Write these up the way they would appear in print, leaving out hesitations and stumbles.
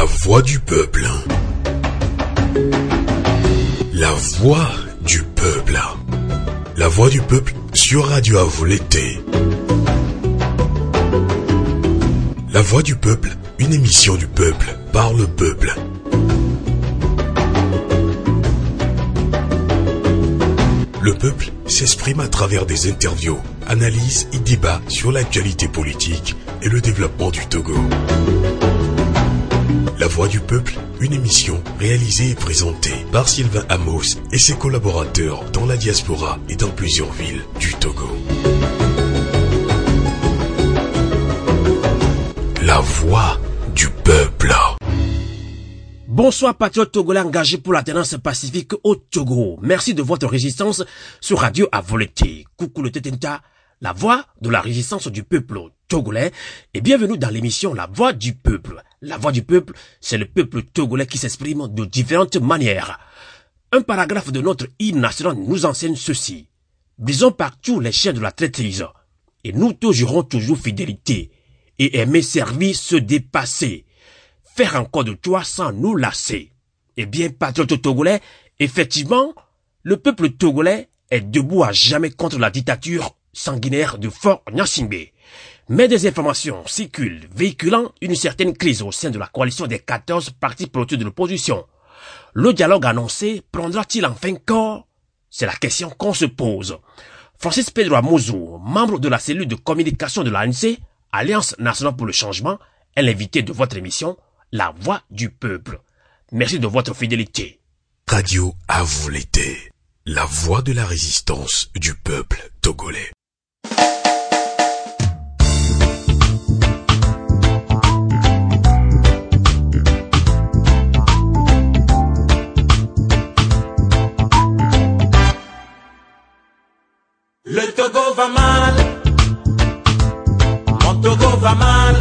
La voix du peuple. La voix du peuple. La voix du peuple sur Radio Avo l'été. La voix du peuple, une émission du peuple, par le peuple. Le peuple s'exprime à travers des interviews, analyses et débats sur l'actualité politique et le développement du Togo. La voix du peuple, une émission réalisée et présentée par Sylvain Amos et ses collaborateurs dans la diaspora et dans plusieurs villes du Togo. La voix du peuple. Bonsoir patriotes togolais engagés pour l'alternance pacifique au Togo. Merci de votre résistance sur Radio Avo l'été. Coucou le Tetenta, la voix de la résistance du peuple togolais, et bienvenue dans l'émission La voix du peuple. La voix du peuple, c'est le peuple togolais qui s'exprime de différentes manières. Un paragraphe de notre hymne national nous enseigne ceci. Brisons partout les chaînes de la traîtrise, et nous te jurons toujours fidélité, et aimer servir se dépasser. Faire encore de toi sans nous lasser. Eh bien, patriotes togolais, effectivement, le peuple togolais est debout à jamais contre la dictature sanguinaire de Fort Gnassingbé. Mais des informations circulent, véhiculant une certaine crise au sein de la coalition des 14 partis politiques de l'opposition. Le dialogue annoncé prendra-t-il enfin corps? C'est la question qu'on se pose. Francis Pedro Amouzou, membre de la cellule de communication de l'ANC, Alliance nationale pour le changement, est l'invité de votre émission La voix du peuple. Merci de votre fidélité. Radio Avo l'été, la voix de la résistance du peuple togolais. Le Togo va mal, mon Togo va mal.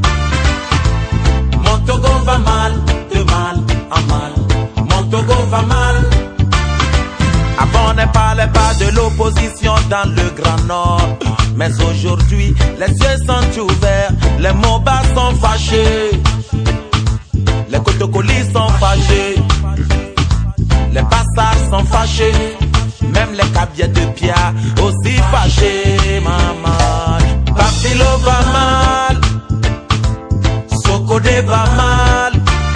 Mon Togo va mal, de mal en mal. Mon Togo va mal. Avant ne parlait pas de l'opposition dans le Grand Nord, mais aujourd'hui les cieux sont ouverts, les Mobas sont fâchés, les Kotokolis sont fâchés, les Bassards sont fâchés, même les Kabiens de Pia aussi fâchés. Maman, Bafilo va mal, Sokodé va mal,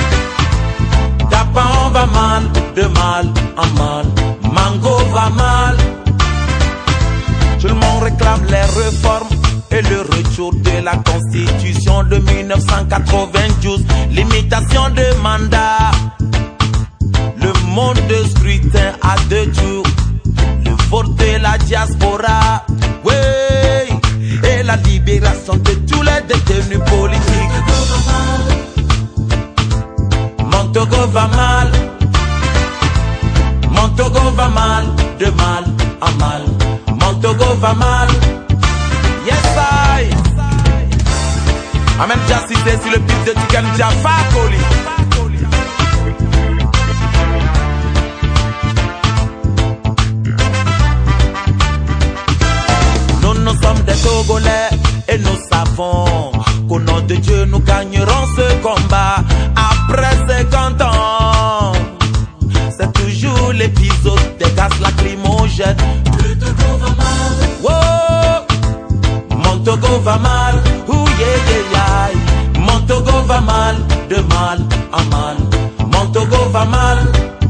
Dapan va mal, de mal en mal. Mango va mal. Tout le monde réclame les réformes et le retour de la constitution de 1992. Limitation de mandat, le monde de scrutin à 2 tours, le vote de la diaspora, oui, et la libération de tous les détenus politiques. Mon Togo va mal. Mon Togo va mal, de mal en mal. Mon Togo va mal. Yes I. Amène déjà cité sur le piste de Tigan Jaffa Koli. Nous sommes des Togolais et nous savons qu'au nom de Dieu nous gagnerons ce combat. Après 50 ans, c'est toujours l'épisode des gaz lacrymogènes. Le Togo va mal. Wow. Mon Togo va mal. Ouh yeah yeah. Mon Togo va mal, de mal en mal. Mon Togo va mal.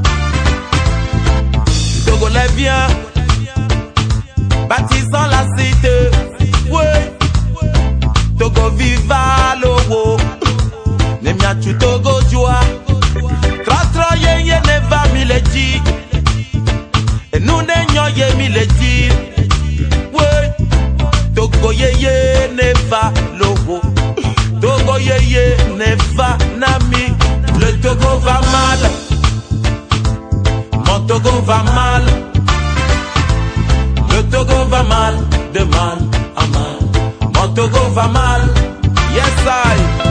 Togolais viens, bâtissons la cité. Ouais. Togo viva l'eau. Nemia tu Togo joie. Tra ye ye ne va mi le di. Et nous ne nyo ye mi le di. Ouais. Togo ye ye ne va logo. Togo ye ye ne va nami. Le Togo va mal. Mon Togo va mal. Le Togo va mal, de mal en mal. Mon Togo va mal. Yes I.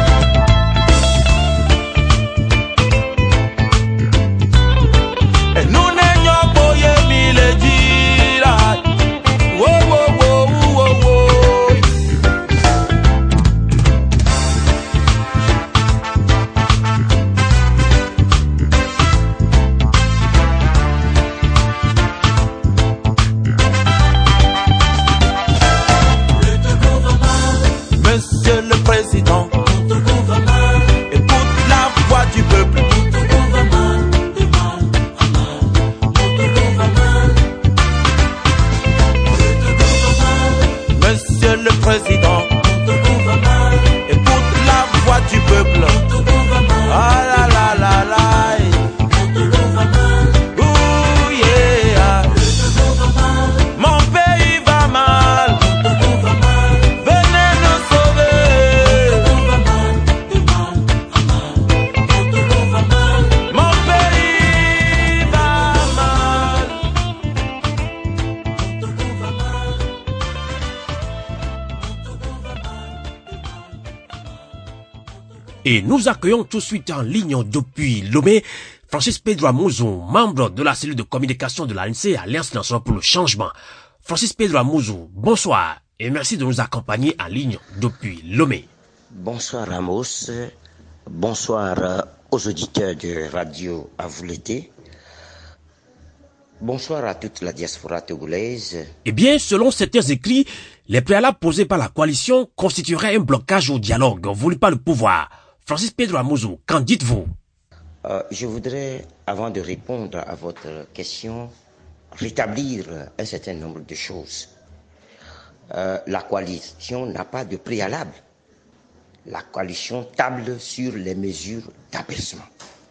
Et nous accueillons tout de suite en ligne depuis Lomé Francis Pedro Amouzou, membre de la cellule de communication de l'ANC, Alliance nationale pour le changement. Francis Pedro Amouzou, bonsoir et merci de nous accompagner en ligne depuis Lomé. Bonsoir Ramos, bonsoir aux auditeurs de Radio à vous l'été. Bonsoir à toute la diaspora togolaise. Eh bien, selon certains écrits, les préalables posés par la coalition constitueraient un blocage au dialogue voulu par le pouvoir. Francis Pedro Amouzou, qu'en dites-vous? Je voudrais, avant de répondre à votre question, rétablir un certain nombre de choses. La coalition n'a pas de préalable. La coalition table sur les mesures d'apaisement.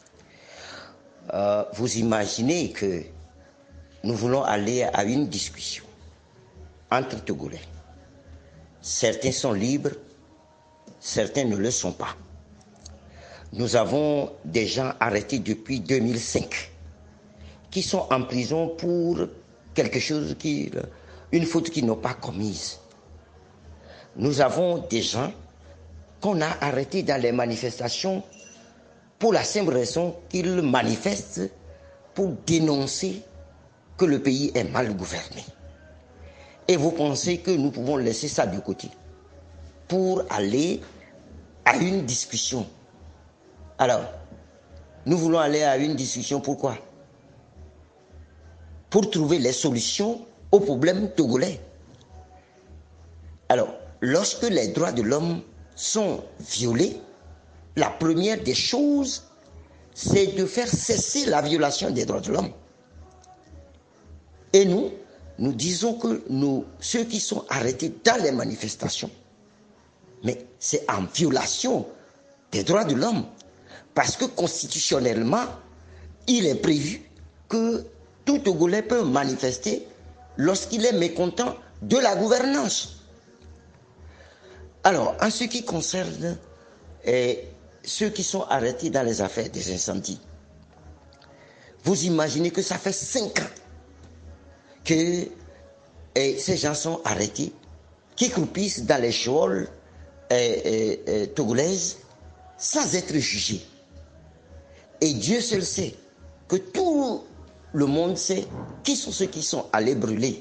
Vous imaginez que nous voulons aller à une discussion entre Togolais. Certains sont libres, certains ne le sont pas. Nous avons des gens arrêtés depuis 2005 qui sont en prison pour quelque chose une faute qu'ils n'ont pas commise. Nous avons des gens qu'on a arrêtés dans les manifestations pour la simple raison qu'ils manifestent pour dénoncer que le pays est mal gouverné. Et vous pensez que nous pouvons laisser ça de côté pour aller à une discussion? Alors, nous voulons aller à une discussion, pourquoi? Pour trouver les solutions aux problèmes togolais. Alors, lorsque les droits de l'homme sont violés, la première des choses, c'est de faire cesser la violation des droits de l'homme. Et nous disons que ceux qui sont arrêtés dans les manifestations, mais c'est en violation des droits de l'homme. Parce que constitutionnellement, il est prévu que tout Togolais peut manifester lorsqu'il est mécontent de la gouvernance. Alors, en ce qui concerne ceux qui sont arrêtés dans les affaires des incendies, vous imaginez que ça fait 5 ans que ces gens sont arrêtés, qui croupissent dans les geôles togolaises sans être jugés. Et Dieu seul sait que tout le monde sait qui sont ceux qui sont allés brûler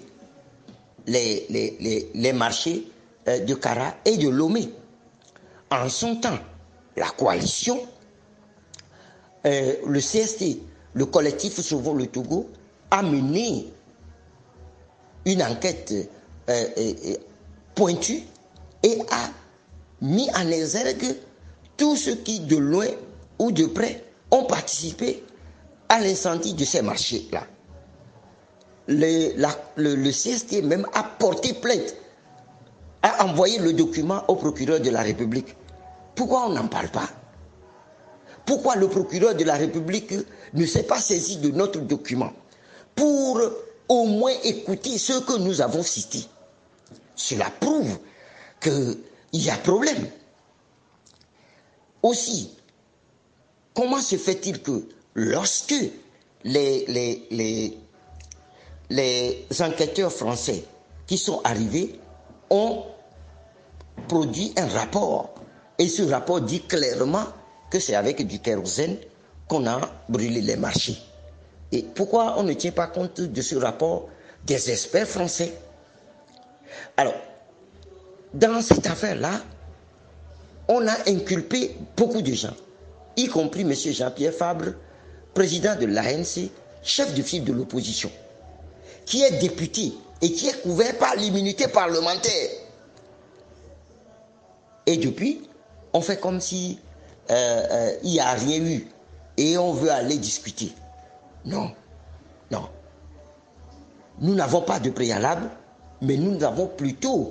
les marchés de Kara et de Lomé. En son temps, la coalition, le CST, le collectif Sauvons le Togo, a mené une enquête pointue et a mis en exergue tous ceux qui, de loin ou de près, ont participé à l'incendie de ces marchés-là. Le CST même a porté plainte, a envoyé le document au procureur de la République. Pourquoi on n'en parle pas? Pourquoi le procureur de la République ne s'est pas saisi de notre document pour au moins écouter ce que nous avons cité? Cela prouve qu'il y a problème. Aussi, comment se fait-il que lorsque les enquêteurs français qui sont arrivés ont produit un rapport, et ce rapport dit clairement que c'est avec du kérosène qu'on a brûlé les marchés? Et pourquoi on ne tient pas compte de ce rapport des experts français? Alors, dans cette affaire-là, on a inculpé beaucoup de gens, y compris M. Jean-Pierre Fabre, président de l'ANC, chef de file de l'opposition, qui est député et qui est couvert par l'immunité parlementaire. Et depuis, on fait comme si il n'y a rien eu et on veut aller discuter. Non, non. Nous n'avons pas de préalable, mais nous avons plutôt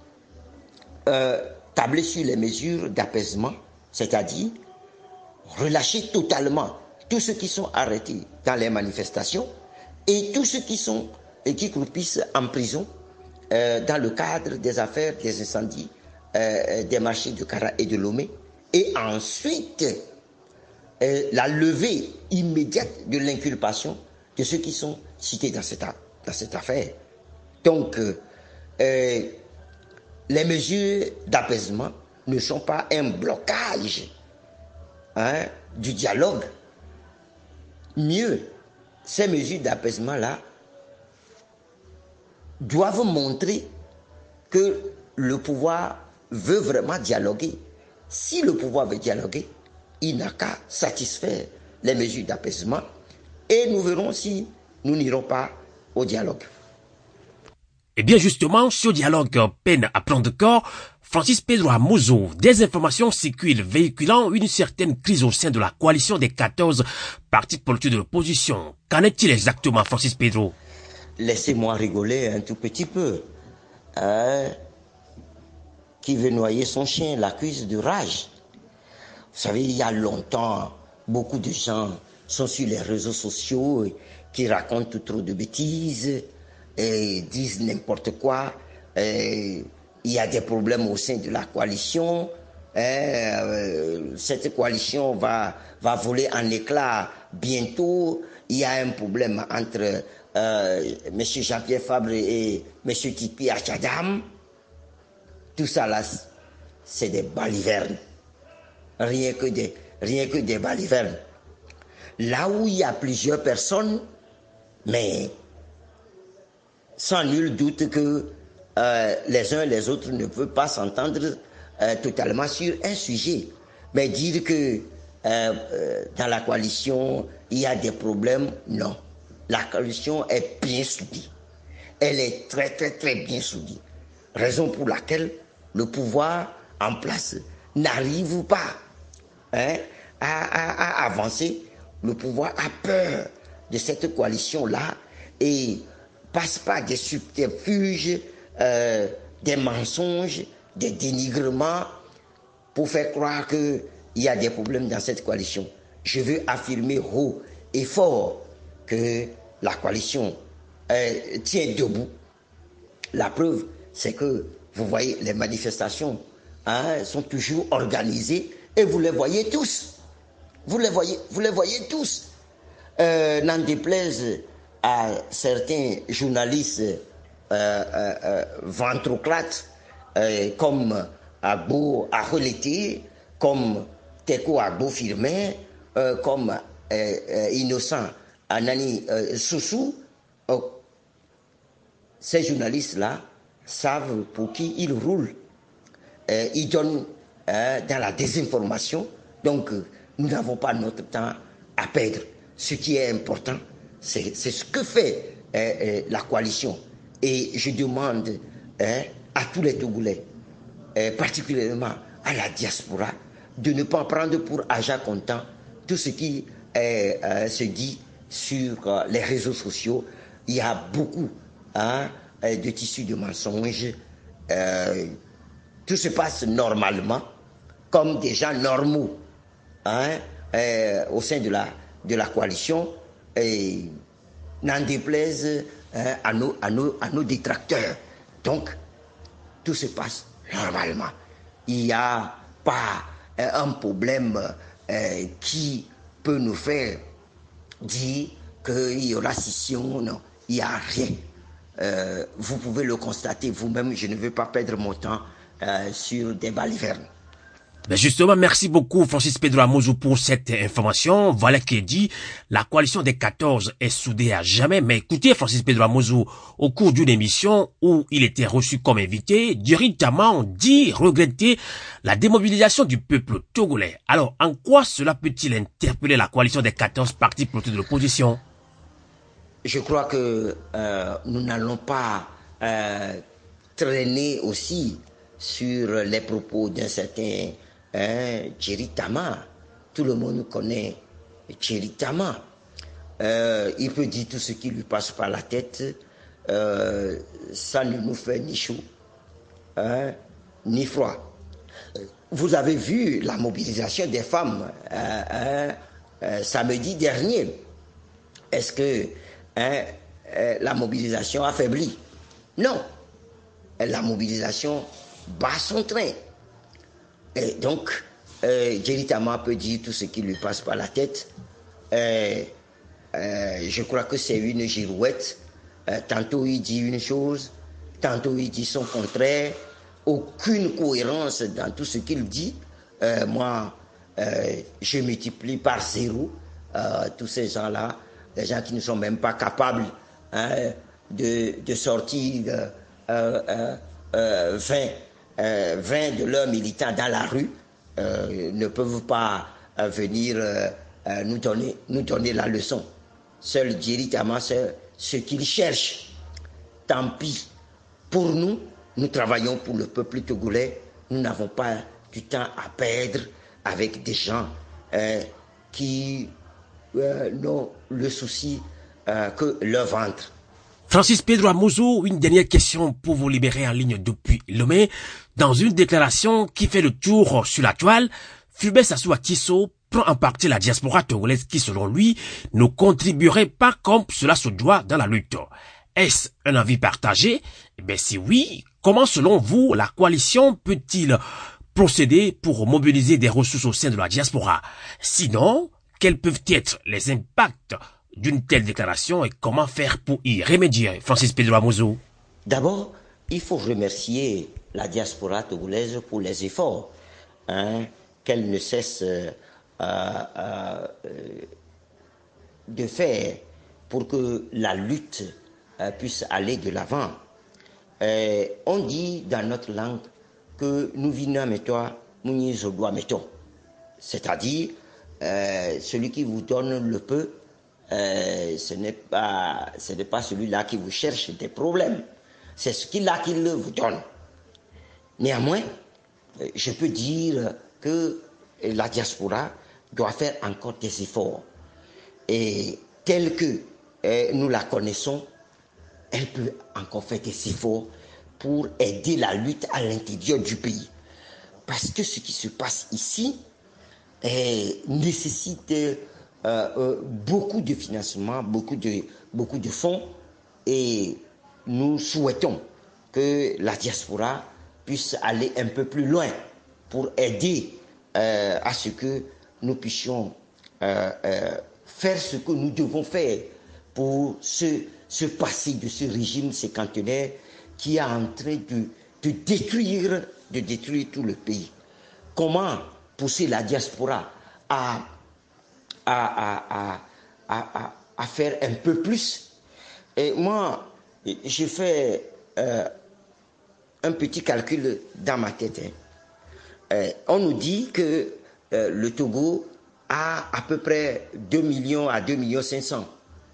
tablé sur les mesures d'apaisement, c'est-à-dire relâcher totalement tous ceux qui sont arrêtés dans les manifestations et tous ceux qui croupissent en prison dans le cadre des affaires des incendies des marchés de Kara et de Lomé, et ensuite la levée immédiate de l'inculpation de ceux qui sont cités dans cette affaire. Donc, les mesures d'apaisement ne sont pas un blocage du dialogue. Mieux, ces mesures d'apaisement-là doivent montrer que le pouvoir veut vraiment dialoguer. Si le pouvoir veut dialoguer, il n'a qu'à satisfaire les mesures d'apaisement et nous verrons si nous n'irons pas au dialogue. Eh bien justement, ce dialogue peine à prendre corps. Francis Pedro Amouzou, des informations circulent véhiculant une certaine crise au sein de la coalition des 14 partis politiques de l'opposition. Qu'en est-il exactement, Francis Pedro? Laissez-moi rigoler un tout petit peu. Qui veut noyer son chien l'accuse de rage. Vous savez, il y a longtemps, beaucoup de gens sont sur les réseaux sociaux qui racontent trop de bêtises et disent n'importe quoi. Il y a des problèmes au sein de la coalition. Cette coalition va voler en éclats bientôt. Il y a un problème entre M. Jean-Pierre Fabre et M. Tipi Achadam. Tout ça là, c'est des balivernes. Rien que des balivernes. Là où il y a plusieurs personnes, mais sans nul doute que les uns et les autres ne peuvent pas s'entendre totalement sur un sujet. Mais dire que dans la coalition, il y a des problèmes, non. La coalition est bien soudée. Elle est très, très, très bien soudée. Raison pour laquelle le pouvoir en place n'arrive pas à avancer. Le pouvoir a peur de cette coalition-là et passe par des subterfuges, des mensonges, des dénigrements pour faire croire qu'il y a des problèmes dans cette coalition. Je veux affirmer haut et fort que la coalition tient debout. La preuve, c'est que vous voyez, les manifestations sont toujours organisées et vous les voyez tous. Vous les voyez tous. N'en déplaise à certains journalistes ventrocrates comme Agbo Arolete, comme Teko Agbo Firmin, comme Innocent Anani Soussou. Ces journalistes-là savent pour qui ils roulent. Ils donnent dans la désinformation. Donc, nous n'avons pas notre temps à perdre. Ce qui est important, c'est ce que fait la coalition. Et je demande à tous les Togolais, particulièrement à la diaspora, de ne pas prendre pour argent comptant tout ce qui se dit sur les réseaux sociaux. Il y a beaucoup de tissus de mensonges. Tout se passe normalement, comme des gens normaux au sein de la coalition, et n'en déplaise à nos détracteurs. Donc, tout se passe normalement. Il n'y a pas un problème qui peut nous faire dire qu'il y aura scission. Non, il n'y a rien. Vous pouvez le constater vous-même. Je ne veux pas perdre mon temps sur des balivernes. Mais justement, merci beaucoup Francis Pedro Amouzou pour cette information. Voilà qui est dit, la coalition des 14 est soudée à jamais. Mais écoutez Francis Pedro Amouzou, au cours d'une émission où il était reçu comme invité, directement dit regretter la démobilisation du peuple togolais. Alors, en quoi cela peut-il interpeller la coalition des 14 partis politiques de l'opposition? Je crois que nous n'allons pas traîner aussi sur les propos d'un certain Thierry Tama. Tout le monde connaît Thierry Tama. Il peut dire tout ce qui lui passe par la tête. Ça ne nous fait ni chaud, ni froid. Vous avez vu la mobilisation des femmes samedi dernier. Est-ce que la mobilisation affaiblit? Non. La mobilisation bat son train. Et donc, Thierry Tama peut dire tout ce qui lui passe par la tête. Je crois que c'est une girouette. Tantôt il dit une chose, tantôt il dit son contraire. Aucune cohérence dans tout ce qu'il dit. Moi, je multiplie par 0 tous ces gens-là, des gens qui ne sont même pas capables de sortir 20 de leurs militants dans la rue, ne peuvent pas venir nous donner la leçon. Seul directement ce qu'ils cherchent. Tant pis. Pour nous, nous travaillons pour le peuple togolais. Nous n'avons pas du temps à perdre avec des gens qui n'ont le souci que leur ventre. Francis Pedro Amouzou, une dernière question pour vous libérer en ligne depuis Lomé. Dans une déclaration qui fait le tour sur la toile, Fulbert Sassou Akisso prend en partie la diaspora togolaise qui, selon lui, ne contribuerait pas comme cela se doit dans la lutte. Est-ce un avis partagé? Eh bien, si oui, comment, selon vous, la coalition peut-il procéder pour mobiliser des ressources au sein de la diaspora? Sinon, quels peuvent être les impacts d'une telle déclaration et comment faire pour y remédier? Francis Pedro Amouzou. D'abord, il faut remercier la diaspora togolaise pour les efforts qu'elle ne cesse de faire pour que la lutte puisse aller de l'avant. On dit dans notre langue que nous vinons mais toi, nous dois mettons. C'est-à-dire, celui qui vous donne le peu, ce n'est pas celui-là qui vous cherche des problèmes. C'est ce qu'il a qu'il vous donne. Néanmoins, je peux dire que la diaspora doit faire encore des efforts. Et tel que nous la connaissons, elle peut encore faire des efforts pour aider la lutte à l'intérieur du pays. Parce que ce qui se passe ici nécessite beaucoup de financement, beaucoup de fonds, et nous souhaitons que la diaspora puisse aller un peu plus loin pour aider à ce que nous puissions faire ce que nous devons faire pour se passer de ce régime cinquantenaire qui est en train de détruire tout le pays. Comment pousser la diaspora à faire un peu plus? Et moi, j'ai fait un petit calcul dans ma tête. On nous dit que le Togo a à peu près 2 millions à 2 millions 500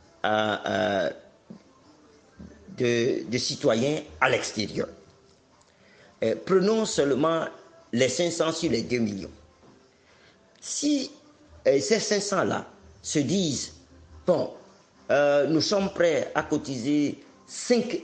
de citoyens à l'extérieur. Prenons seulement les 500 sur les 2 millions. Si ces 500-là se disent, bon, nous sommes prêts à cotiser 5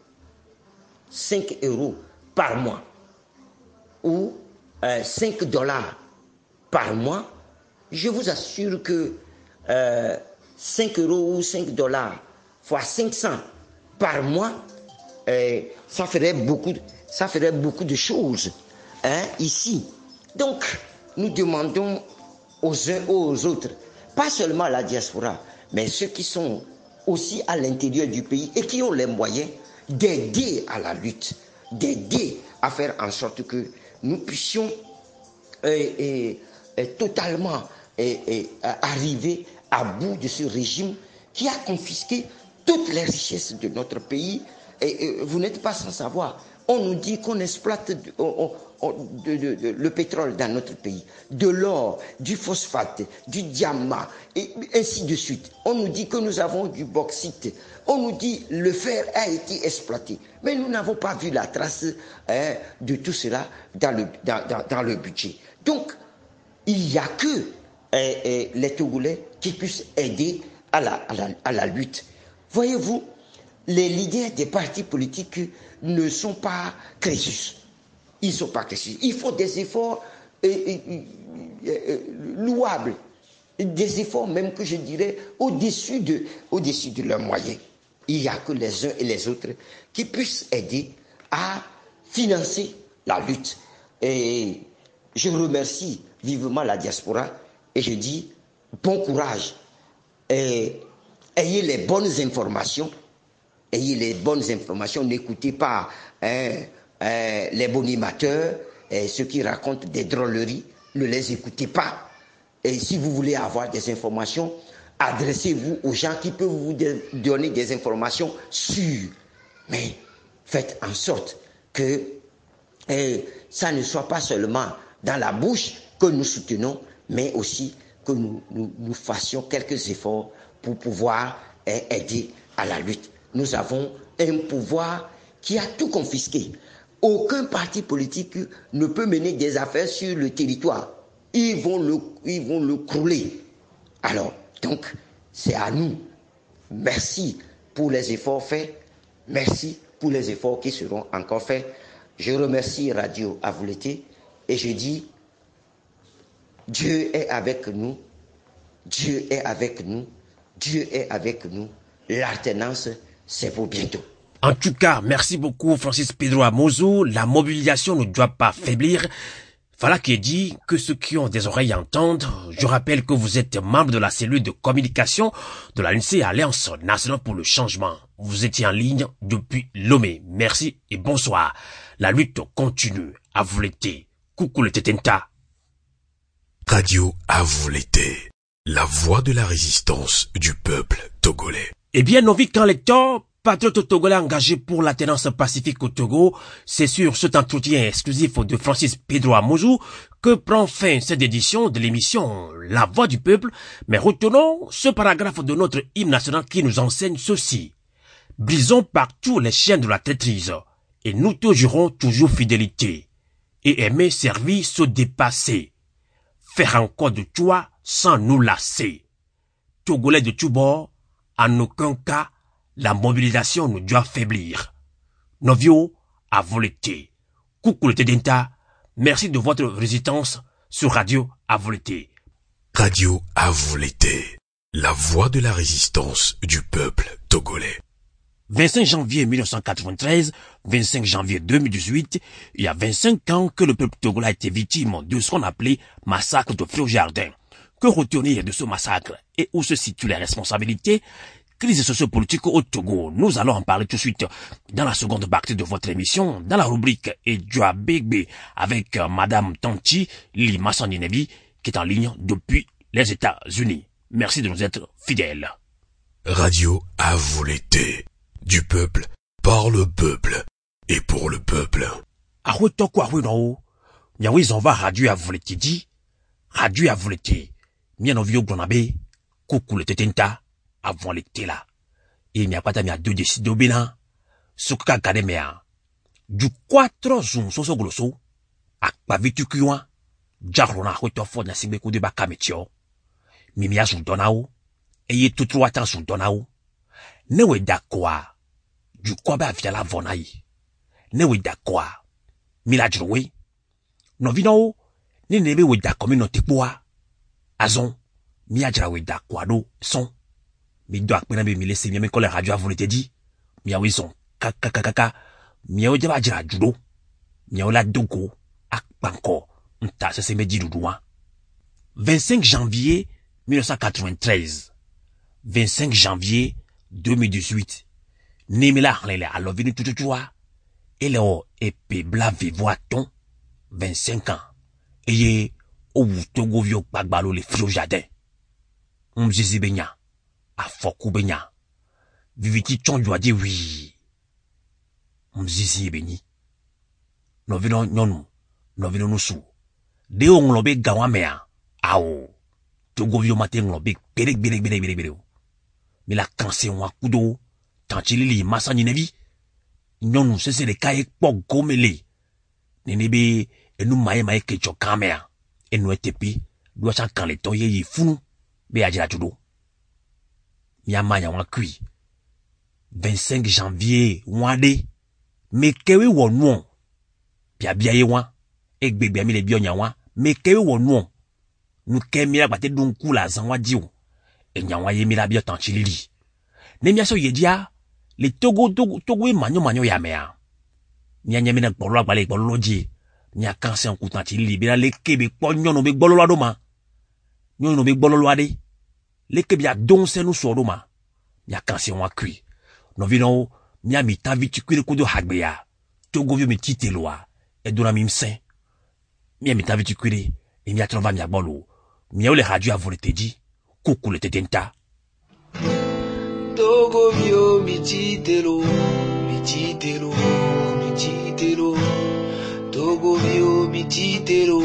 euros par mois ou $5 par mois, je vous assure que 5 euros ou $5 fois 500 par mois, ça ferait beaucoup de choses ici. Donc, nous demandons aux uns aux autres, pas seulement la diaspora, mais ceux qui sont aussi à l'intérieur du pays et qui ont les moyens d'aider à la lutte, d'aider à faire en sorte que nous puissions totalement arriver à bout de ce régime qui a confisqué toutes les richesses de notre pays. Et vous n'êtes pas sans savoir, on nous dit qu'on exploite le pétrole dans notre pays, de l'or, du phosphate, du diamant, et ainsi de suite. On nous dit que nous avons du bauxite. On nous dit que le fer a été exploité. Mais nous n'avons pas vu la trace de tout cela dans le budget. Donc, il n'y a que les Togolais qui puissent aider à la lutte. Voyez-vous, les leaders des partis politiques ne sont pas Crésus. Ils ne sont pas Crésus. Il faut des efforts louables, des efforts même que je dirais au-dessus de leurs moyens. Il n'y a que les uns et les autres qui puissent aider à financer la lutte. Et je remercie vivement la diaspora et je dis bon courage. Et ayez les bonnes informations. Ayez les bonnes informations. N'écoutez pas les bonimateurs, ceux qui racontent des drôleries. ne les écoutez pas. Et si vous voulez avoir des informations, adressez-vous aux gens qui peuvent vous donner des informations sûres. Mais faites en sorte que ça ne soit pas seulement dans la bouche que nous soutenons, mais aussi que nous fassions quelques efforts pour pouvoir aider à la lutte. Nous avons un pouvoir qui a tout confisqué. Aucun parti politique ne peut mener des affaires sur le territoire. Ils vont le crouler. Alors, donc, c'est à nous. Merci pour les efforts faits. Merci pour les efforts qui seront encore faits. Je remercie Radio Avouleté et je dis, Dieu est avec nous. Dieu est avec nous. Dieu est avec nous. L'alternance, c'est pour bientôt. En tout cas, merci beaucoup Francis Pedro Amozo. La mobilisation ne doit pas faiblir. Voilà qui est dit, que ceux qui ont des oreilles entendent. Je rappelle que vous êtes membre de la cellule de communication de la l'ANC Alliance Nationale pour le Changement. Vous étiez en ligne depuis Lomé. Merci et bonsoir. La lutte continue. À vous l'été. Coucou le Tetenta. Radio à vous l'été. La voix de la résistance du peuple togolais. Eh bien, nos vies quand lecteurs, patriotes togolais engagés pour la tenance pacifique au Togo, c'est sur cet entretien exclusif de Francis Pedro Amozo que prend fin cette édition de l'émission La Voix du Peuple. Mais retenons ce paragraphe de notre hymne national qui nous enseigne ceci. Brisons partout les chaînes de la traîtrise et nous te jurons toujours fidélité et aimer, servir, se dépasser. Faire encore de toi sans nous lasser. Togolais de tous bords, en aucun cas, la mobilisation ne doit faiblir. Novio à voleté. Coucou le Tédenta. Merci de votre résistance sur Radio à voleté. Radio à voleté. La voix de la résistance du peuple togolais. 25 janvier 1993, 25 janvier 2018, il y a 25 ans que le peuple togolais a été victime de ce qu'on appelait massacre de Fléau-Jardin. Que retenir de ce massacre et où se situent les responsabilités? Crise sociopolitique au Togo. Nous allons en parler tout de suite dans la seconde partie de votre émission, dans la rubrique Edjoa Bigbe avec Madame Tanti Lima Sandinebi qui est en ligne depuis les États-Unis. Merci de nous être fidèles. Radio à vous l'été. Du peuple, par le peuple et pour le peuple. Ils va radio à vous l'été dit. Radio à vous l'été. Mien en vieux glonabe. Coucou le Tetenta. Avant l'été là. Et il n'y a pas à deux décides au Bénin. Ce qu'a gardé mea. Du 4 zoom so glosso. Akpa vitu kuan. Jarona hoto fo na simbe de baka metio. Mimia son donao. Eye tout trois temps son donao. Newe dakwa. Du kwa ba via la vonai. Newe dakwa. Mila jrowe. No vino. Ni nebe we dakomi no tekboa. Azon. Mia jrawe dakwa do son. Mi doak pena be mi laisser mi ko la radio vous l'été dit mi awison kaka mi o jaba jira judo mi o la dogo ak banko nta se me di doudoua. 25 janvier 1993 25 janvier 2018 Nemela lele a lovini tututua ele o epe blave voiton 25 ans eye o Togo vio pagbalo le Fléau-Jardin mzizi benya a foku benya. Viviti chonjwa di oui. Mzizi beni. Novino nyonu. Novino nusu. De on lobe gawa mea. Ao. Togo vio matin lobe berek. Mais la kanse wa kudo. Tanchilili masani nevi. Nyonu sese de kaye pok gomele. Nenebe enu maye kecho kamea. Enu etepi. Dwa chan kan le toye yi funu. Be ajira judo. Miyamanya wakui. 25 janvier, wande. Mekewe wonuon. Pia biaye wan. Ekbebe mi le bionya wan. Mekewe wonuon. Nou kemira bate dunku la zanwa diyo. E nyanwa ye mila bio tanchilili. Nemia so yedia. Le Togo manyo ya mea. Nyanya mina gbolo gbale gbolo di. Nya kanse an kutanchilili. Bila le kebe kwa nyono be gbolo lwa doma. Nyono be gbolo lwa de. Leke bia don se nou soroma. Mia kanse wakui. No vino, mia mi ta vitikwile kudo hagbeya. Togo vio mi tite loa. E dona mi msen. Mia mi ta vitikwile. et mia trova mia bolo mia ole radio a volete di kuku le tetenta Togo vio mi chitelo Togo vio mi chitelo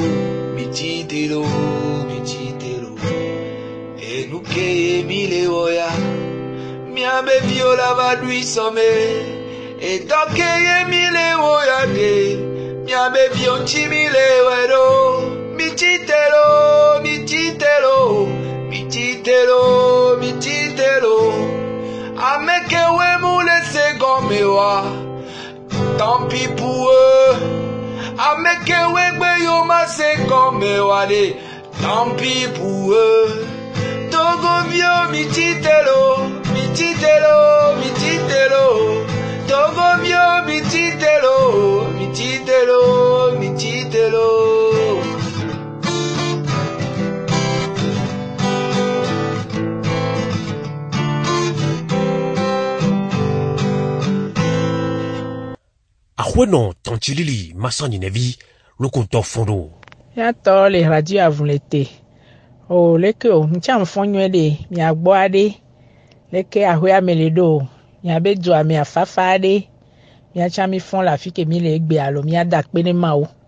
e nuke mile oya mi abe viola vadui some e doke mile oya de mi abe vionchi mile wero mi chitelo ameke we moule se gomewa tant pis pour eux ameke we gbe yo ma se gomewa de tant pis pour eux Togo vio mi chitelo Togo vio mi chitelo Ahweno tanchilili masani nevi lo konto fondo. Ya to le radio avulete. O leke o mcha mfonyo de mi agbo ade. Leke ahwe ameledo. Mi abedu ami afafa ade. Mi acha mi fon la fi ke mi le egbe alo mi adakpe ne ma o.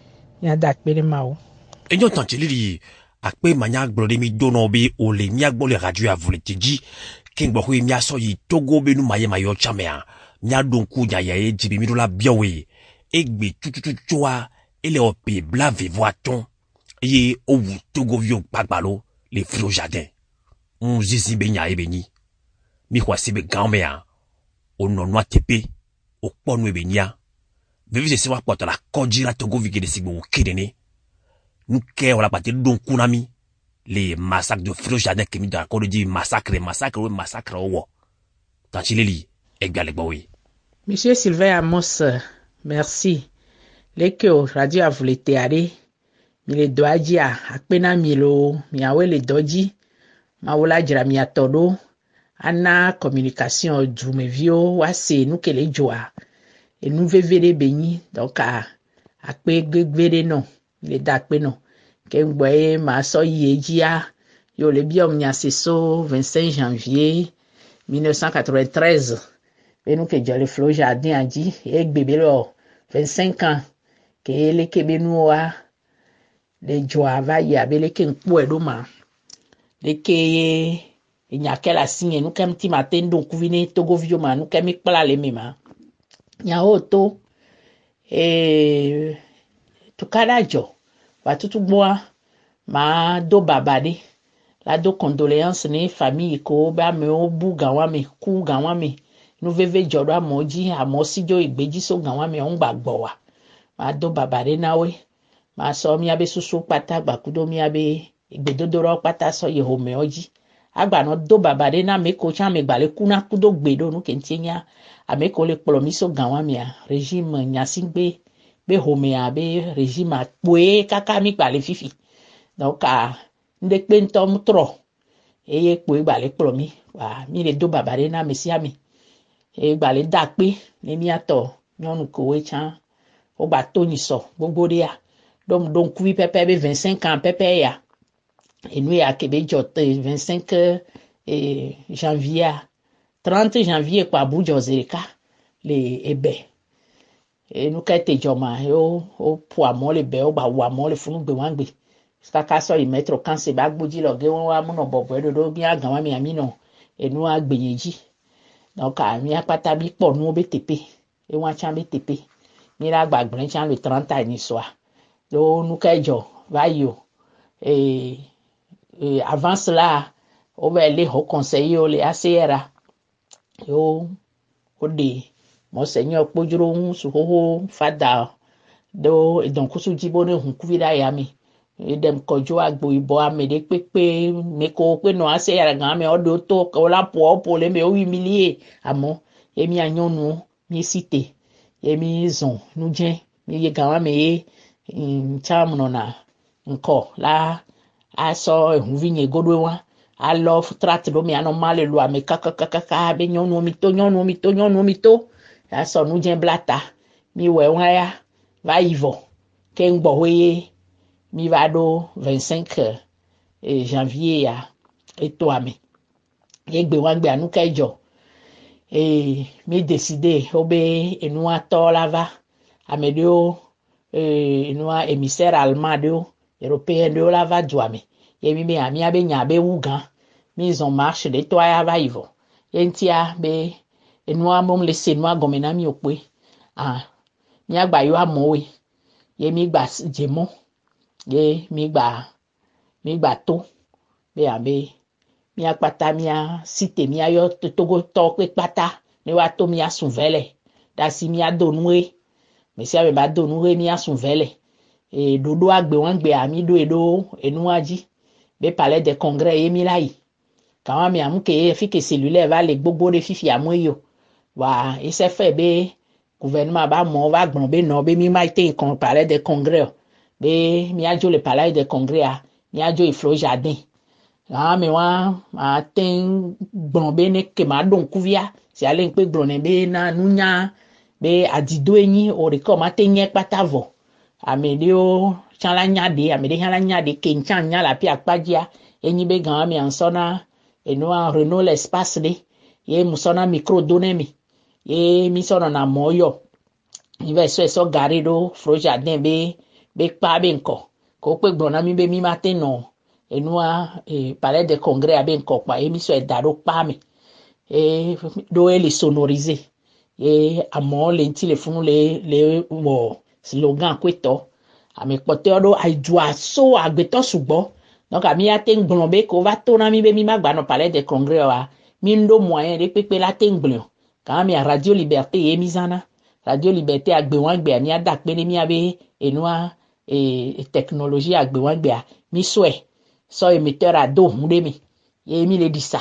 Enyo tanchilili akpe manya glode mi dono be ole mi agbo le radio avulete di kengbo hui mi aso yi Togo be nu maye mayo chamea. Nya donku nya ya jibi mi do la biowe egbe tutututua ele ope blave voiton ye owu Togo vio pagbalo le frio jardin zizi be nya ebeni mi kwa sebe gamea ononwa tepe okponu ebenia vivi se wa pota la kodira Togo vike de sigbo kedene nuke wala pate donku nami les massacres de frio jardin que mi da ko di massacre owo tanchileli egbe bowe. Monsieur Sylvain Amos, merci. Leke radio avulete ade mi le doaji akpena mi lo mi awe le doji ma wola jira mi atodo ana communication du me vio wase nu kele joa e nu vevere beni donc akpe gbegbe no le dakpe no ke ngboye ma so yejia yo le biom nya seso 25 janvier 1993 et nous que le flot jardin a dit et bébé là 25 ans que les kebenoa les joava ya bele ken puedo ma les que il n'y a qu'elle a signé nous comme ti matin donc vini Togo vio ma nous comme pla le mema nya auto et tout kadajo va tout bois ma do babade la do condoléances ni famille ko ba me obu gawame ku gawame nous veve jodo amoji amosijo igbeji so ganwa mi on gbagbo wa ma do babare nawe ma so mi abe susu pata gbakudo mi abe igbedodoro pata so yehome oji agba no do babare na me ko cha me gbale kuna kudo gbedo nu kentinya ame ko le polo mi so ganwa mi régime nyasingbe be home abe régime apoe kaka mi gbale fifi donc nde pe ntom tro eye poe gbale polo mi wa mi le do babare na me si ami e gbale dakpe ni mi ato nyonu ko chan o ba toni so gbogbo de ya donc kui pepe be 25 ans pepe ya et nous ya kebe jot 25 janvier 30 janvier kwa bujo zerika le ebe et nous ka te joma yo o po amo le be o ba wa mo le funu gbe wangbe kaka so i metro kan se ba gboji lo ge won wa mu no bobo edodo bi agan wa mi ami no et nous agbeyeji donc mi apata bi po nu BTP e won chan BTP mi la gbagbe chan le 30 ans ni soir do nu kejo vayo avant cela on va aller au conseil le ACRA yo ode monseigneur Pojuro su ho fada do donc su jibone hun kuvida ya mi dem kojo agbo ibo amede pepe meko pe no ACRA gan me odo to ko la po le me o humilier amo emi anyonu mi cité emi zon nu je mi ye gan me cham no na nko la aso ehun vinye godwe wa I love traite do mi anormal lo ame kaka be nyonu mi to aso nu je blata mi we wan ya va ivo ke ngbo we mi va do 25 janvier ya eto ame egbe wangbe anuka ejo mi décidé obe enua to lava amedio enua émissaire allemand de européen de lava duame yemi be ami abe nya be wugan mise en marche de to ya va ivo yentia be enua mom laisser noa gomena mi opwe mi agba yo amowe yemi gba jemo ye mi gba to be abe mi akpata mi a cité mi ayo togo to pe pata ni wa to mi asun vele da si mi adonue me si abe ba donue mi asun vele dodo agbe wan gbe ami do edo enuaji be palais de congrès yemi lai kawa mi amuke fi ke cellulaire va le gbogbo de fifi amoyo wa ise fe be gouvernement ba mo va gbon be no be mi ma ite kon palais de congrès be mi ajo le palais de congrès a mi ajo iflo jardin me wa aten gbon be ne ke ma don kuvia si ale pe gbon ne be na nunya be adido yin o re ko ma ten yen patavo amedio chala nyade amede hala nyade ke nchan nya la pi akpajia enyi be gan mi ansona enua Renault l'espace de ye musona micro donemi ye mi sona na moyo ibe so gari do fro jardin be pa be nko ko pe gbon na mi be mi matin no enua palais de congrès abe nko pa emi so edaro pa mi do ele sonoriser amo le nti le funu le wo slogan kweto ame pote odo aidua so agbeto sugbo donc ami a ten gbon be ko va to na mi be mi ma gba no palais de congrès wa mi ndo moyen de pepe la ten gbon quand mi radio liberté ye mizana radio liberté agbe wan gbe ami ada pe ni mi abe enua technologie agbe wan gbe mi so émetteur à do hunde mi ye mi le disa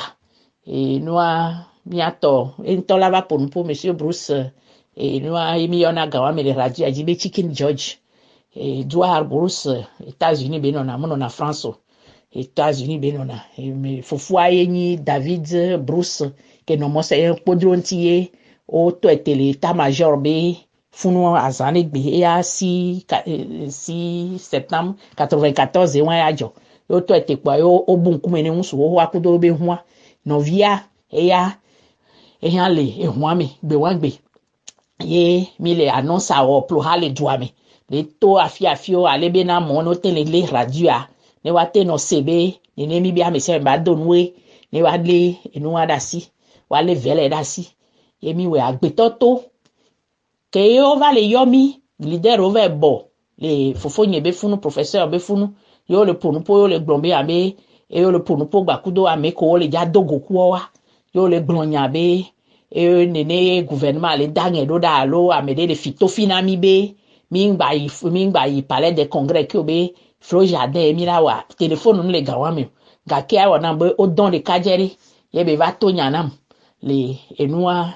enua mi ato ento lava pour monsieur Bruce enua mi yona gawa me le radio ajibe Chicken George Edouard Bruce États-Unis benona mono na France États-Unis benona me fofua yenyi David Bruce que no mo se podrontier o to etele état major be funu azane gbe ya 6 septembre 94 wan ajo yo to etekwa yo obunkume ne nsu wo akudo be hua novia eya le ehua mi gbe wan gbe ye mi le annonce a o plo hale duame le to afio alebe na mo no tele le radio a ne wa te no sebe ne mi bia me se ba donwe ne wa le enu wa dasi wa le vele dasi ye mi we agbetoto ke yo va le yomi leader over bo le fofonye be funu professeur be funu yo le ponupo yo le glombe abe yo le ponupo gba kudo ame ko le ja dogo kuwa yo le glonya be nene gouvernement le dange do da lo amede le fito finami be mingba yi palais de congrès ki obe flo jardin mi la wa téléphone nous le gawami ga ke awo na be o don le kajeri ye be va to nyanam le enua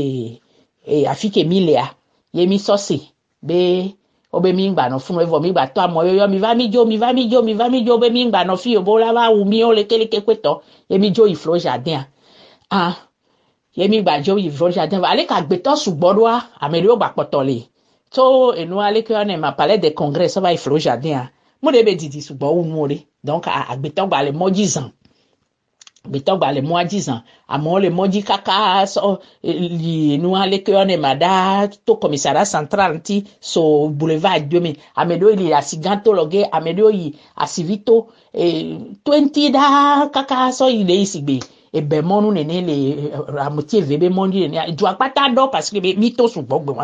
afike milea ye mi sosi be obe mingba no funu evo mingba to amo yo mi va mi jo be mingba no fi obo la va u mi o le kele ke kweto ye mi jo iflo jardin ye mi gba jo iflo jardin va ale ka gbeto sugbodoa ameli o gba potole to enu ale ke on ma palais de congrès so va iflo jardin mo de be didi sugbo wu nu ore donc agbeto gba le mojizan beto gba le moajizan amo le moji kaka so li nu ale ke on ma da to commissariat central ti so boulevard 2000 amedo ili asiganto loge amedo yi asivito 20 da kaka so ile isigbe ebe monu nene le amotie vebe mondi nene du apata do parce que mi to sugbo gbe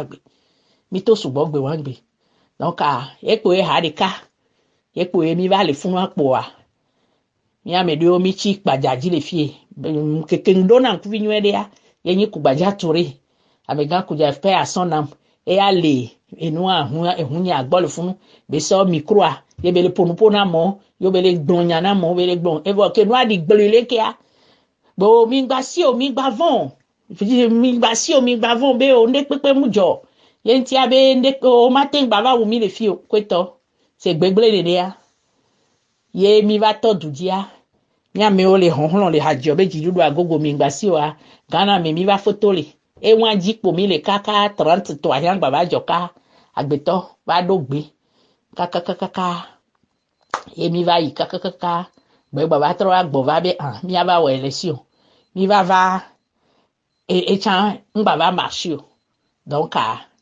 wan gbe donc epo harika epo mi va le funu apo a mi amedo mi chi gbajaji le fie keke ndona nkuvi nywede ya yenyi kugbaja tori amega kuja fe asonam ale enua ehunya agbole funu be so micro a ye bele ponupo na mo yo bele gbonya na mo bele gbon evo ke no adi gbelele ke a bo mi gba si o mi gba von be o nde pepe mujo ye nti abe nde o matin gba va wu mi le fie kweto se gbegble de ya ye mi va to dudia mi ame o le honhon le hajo be jidudu agogo mi gba si o a Ghana mi va photo le e wan jipo mi le kaka 30 to ayan gba ba joka agbeto ba do gbe kaka Et mi va y kaka. Ben, baba trop agbo be mi ava wa élection. Mi va et chan va marcher. Donc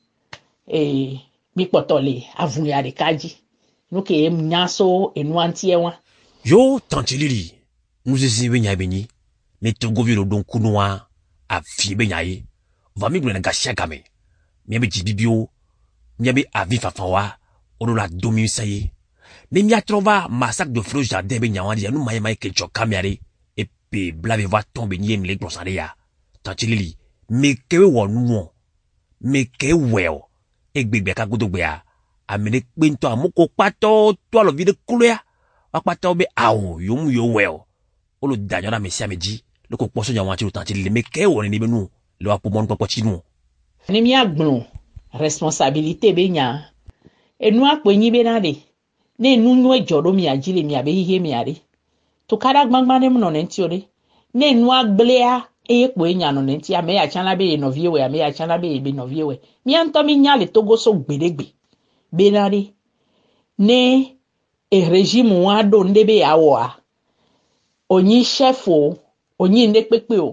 mi potole avuya de kaji. Nou ke mnyaso e nuantie wa. Yo tantilili. Nous esibe nya beni. Ne togo vilo don kunwa a fi be nyaye. Va mi gwen ga shakame. Mi be jibibio. Mi be avi fafawa. Ono la domi saye. Ne mi a trova massacre de flot jardin be nyawa dia nou maye ke chokamiare. Et puis blave va tomber ni emle glosare ya. Tantilili. Me kewe wonu. Me ke weo. Egbegbe ka godogbe ya. Amene kpento amoko pato to alo vide kulea. Akpato be awo yomu yo weo. Olo danyona mesia meji. Loko poso nya wanti Tantilili me ke woni ni benu. Le wa pomon popo chinu. Ni mi agbon responsabilité be nya. E nu akwenyi be na de. Ne nu nu ejodo mi ajile mi abe hihe mi are. To kada gbangbane mu no nenti ore. Ne nu agblea e kwe nya no nenti ame ya chan la be no viewe ame ya chan la be no viewe. Mi anto mi nya le togo so gbedegbe. Be na de. Ne e régime wa do ndebe awa. Onyi chef o, onyi ndekpepe o.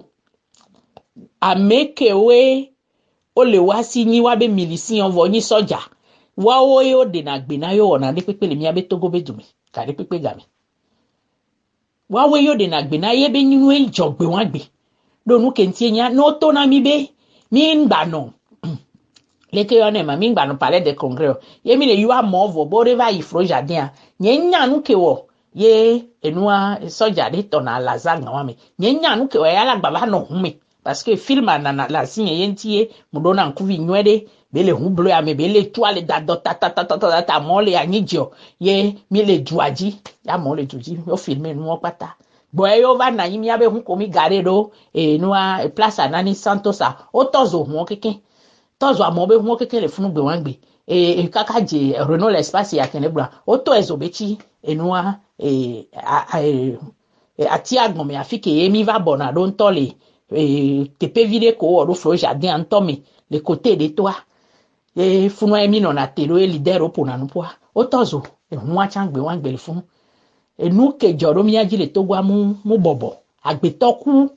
Ameke we o le wa si ni wa be milisi on vo ni soja. Wa o yo de na gbe na yo na ndekpepe le mi abe togo be dumi. Ka ndekpepe game. Wa we yo de na gbe na ye be nyinu e jogbe wa gbe. Do nu kentie nya no to na mi be mi ngba no. Leke yo ne ma mi ngba no palais de congrès. Ye mi le yo amovo bo reva ifro jardin. Nye nya nu ke wo ye enua soja de tona lazanga wa me. Nye nya nu ke wo ya la gba ba no hume. Parce que film na la signe yentie mudona nkuvi nywede bele hublo ya me bele toile da ta mole anyijo ye mi le duaji ya mole duji yo filmer nu pata boy yo va na yimi abe hu komi gare do noa place anani santosa o tozo hu keke tozo amobe hu keke le funu gbe wan gbe kaka je Renault l'espace ya kenebra o to ezobechi noa ati agbon me afike yemi va bona don tole tepe vide ko o flo jardin antomi le côté de toi e funu emi no na telo e leader o pona no poa o tozo e hu achangbe wan gbe le funu e nu ke joro mi ajile to gwa mu bobo agbetoku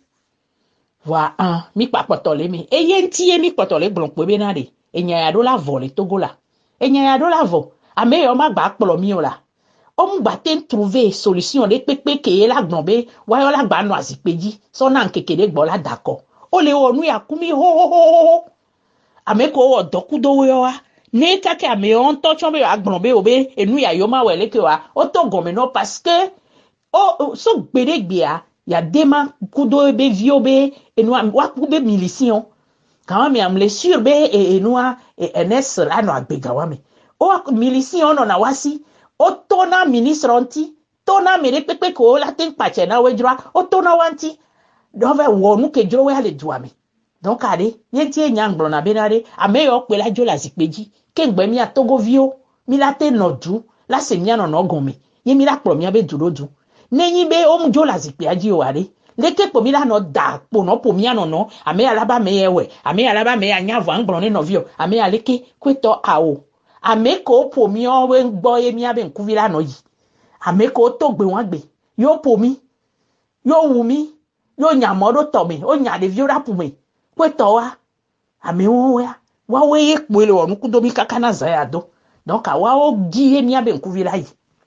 wa mi papotole mi e yenti e mi potole gbon pe be na de enya ya do la vole togo la enya ya do la vo ame yo ma gba polo mi o la o mu gba ten trouver solution de pepe ke la gbon be wa yo la gba no asipeji so na nkekede gbo la dako o le onu ya kumi ho ame ko o dokudo yo wa ne kake ame on to chombe agbon be obe enu ya yo ma wele ke wa o to gomi no parce que o so gbedegbe ya dema kudo be vio be enu wa ku be milition quand me am le sur be enu ns la no agbega wa me o milition no na wasi o tona ministre onti tona mere pepe ko la tin pache na wejura o tona wanti dove wonu ke joro we ale duame donc ade yenti nyangbo na benare ame yo pe la jola zipeji ke ngbe mi atogo vio mi la te nodu la se mi no gome ye mi la pro mi abe durodu neyin be o mu jola zipeji o are leke po mi la no da po no po mi no ame alaba me yewe ame alaba me anyavo angbon ni no vio ame aleke kweto awo ame ko po mi o we ngbo ye mi abe nkuvi la no yi ame ko to gbe won gbe yo po mi yo wu mi yo nya modo to mi o nya de vio rapu mi kweto wa ame won wa we ye pele onu kudo mi kakana za ya do donc wa o gi ye mi abe nkuvi la yi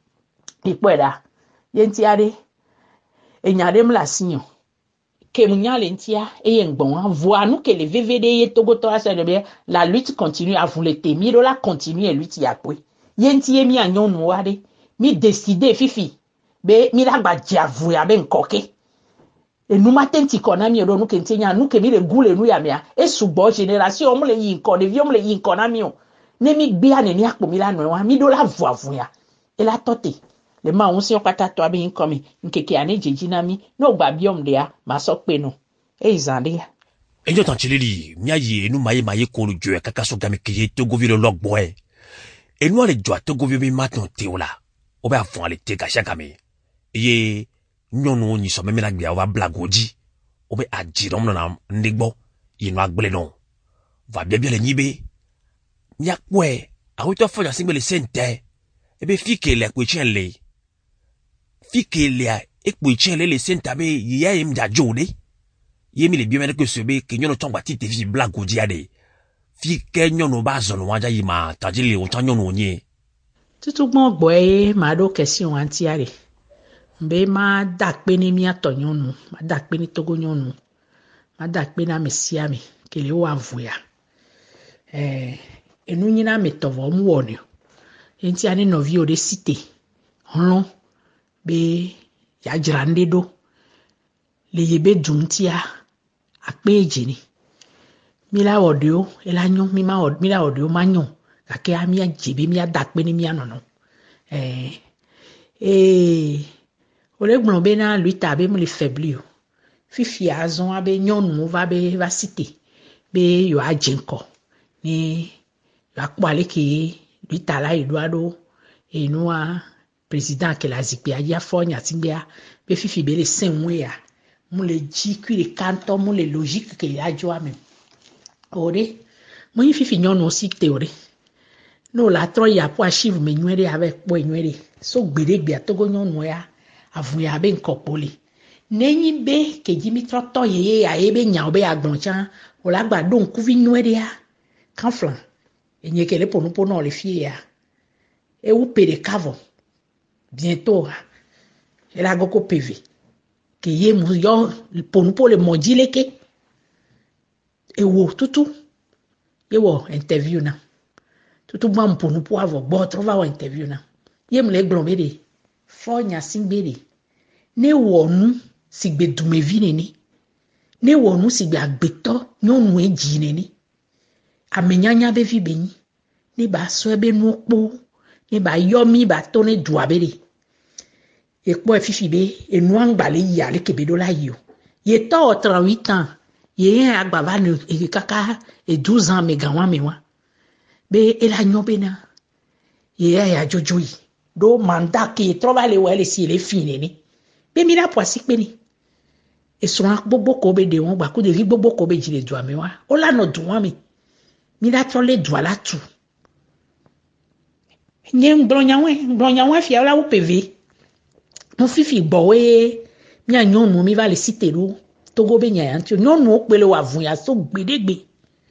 ipeda yenti ade enya dem la sinyo ke munya lentia e ngbon wa voa nous que les VVD ye togo to asa de bien la lutte continue à vous le temi la continue et lutte ya kwe yenti ye mi anyon no wade mi décider fifi be mi la gba javu ya be nkoke e nou matin ti kona mi ro nou ke ntenya nou ke mi le goule nou ya mia e subo génération mo le yin kon de viom le yin kona mi o ne mi gbe ane ni akpo mi la no wa mi do la voavu ya e la tote le ma on si on pata to abi nkomi nkeke ane jeji na mi no gba biom de ya ma so pe no e izande ya Enjo Tantilili mi aye nu maye ko lu jo kaka so game ke togo vi le logbo e nu ale jo togo vi mi maton te ola o ba fun ale te ka shaka me ye nyonu ni so me la gbe wa blagoji o be ajirom no na ndegbo yinu agbele no va bien le nyibe nya kwe a wi to fo ya singbe le sente e be fike le kwe chen le Fikelia ekpoichele le sentabe ya im da jode. Yemi le biomene que sebe ke nyono tongba ti te vi blago diade. Fike nyono ba zono wanja yima tajili o tanyono nye. Tutu bon boye ma do question antiare. Mbe ma dakpe ni mi atonyonu, ma dakpe ni togo nyonu. Ma dakpe na mesiame ke le o avuya. Enu nyina metovo muonyo. Enti ane novio de cité. Honlon be ya jirande do. Le yebe duntia akpe ejini. Mila audio elanyo mila audio manyo kake amia jebe mia dakpe ni mia nono. Ole gbon be na lui tabe mo le faibli o. Fifi azon abe nyonu va cité. Be yo ajenko ni la kwale ki lui tala idoado e noa président que la zikpe ya fonya timbea be fifi be le senwe ya mo le ji kui le canton mo le logique que ya joa même ore mo yi fifi nyonu aussi théorie no la tro ya po archive me nwere avec po nwere so gbedegbe atogo nyonu ya avun ya be nkopole nenyi be ke jimi troto yeye ya ebe nya obe agboncha o la gba don kuvi nwere ya kanflan enye kele ponupo no le fie ya e ou pere kavo bientôt elle a goko PV que ye mu yo ponupo le modile ke e wo tutu ye wo interview na tutu bam ponupo avo bo trova wo interview na ye mu le glombe de fonya singbede ne wo nu sigbe dumevi neni ne wo nu sigbe agbeto nyonu eji neni amenyanya be vi beni ne ba so ebe nu po ne ba yomi ba to ne duabede et quoi fifi be et nous balé ya le kebedo la yo ye to 38 ans ye agbava ne e kaka et 12 ans me gawa me wa be el agno bena ye ya jojoi do mandat ki trova le wele si le fine ni be mi la poisi pe ni e so gbogbo ko be de won gba ko de ri gbogbo ko be jile dua me wa o la no dua mi la to le dua la tu nye mbronyawe fi ala wo PV mon fifi bowe mi anyonu mi va le cité lo togo be nya antio nyonu opele wa vun ya so gbedegbe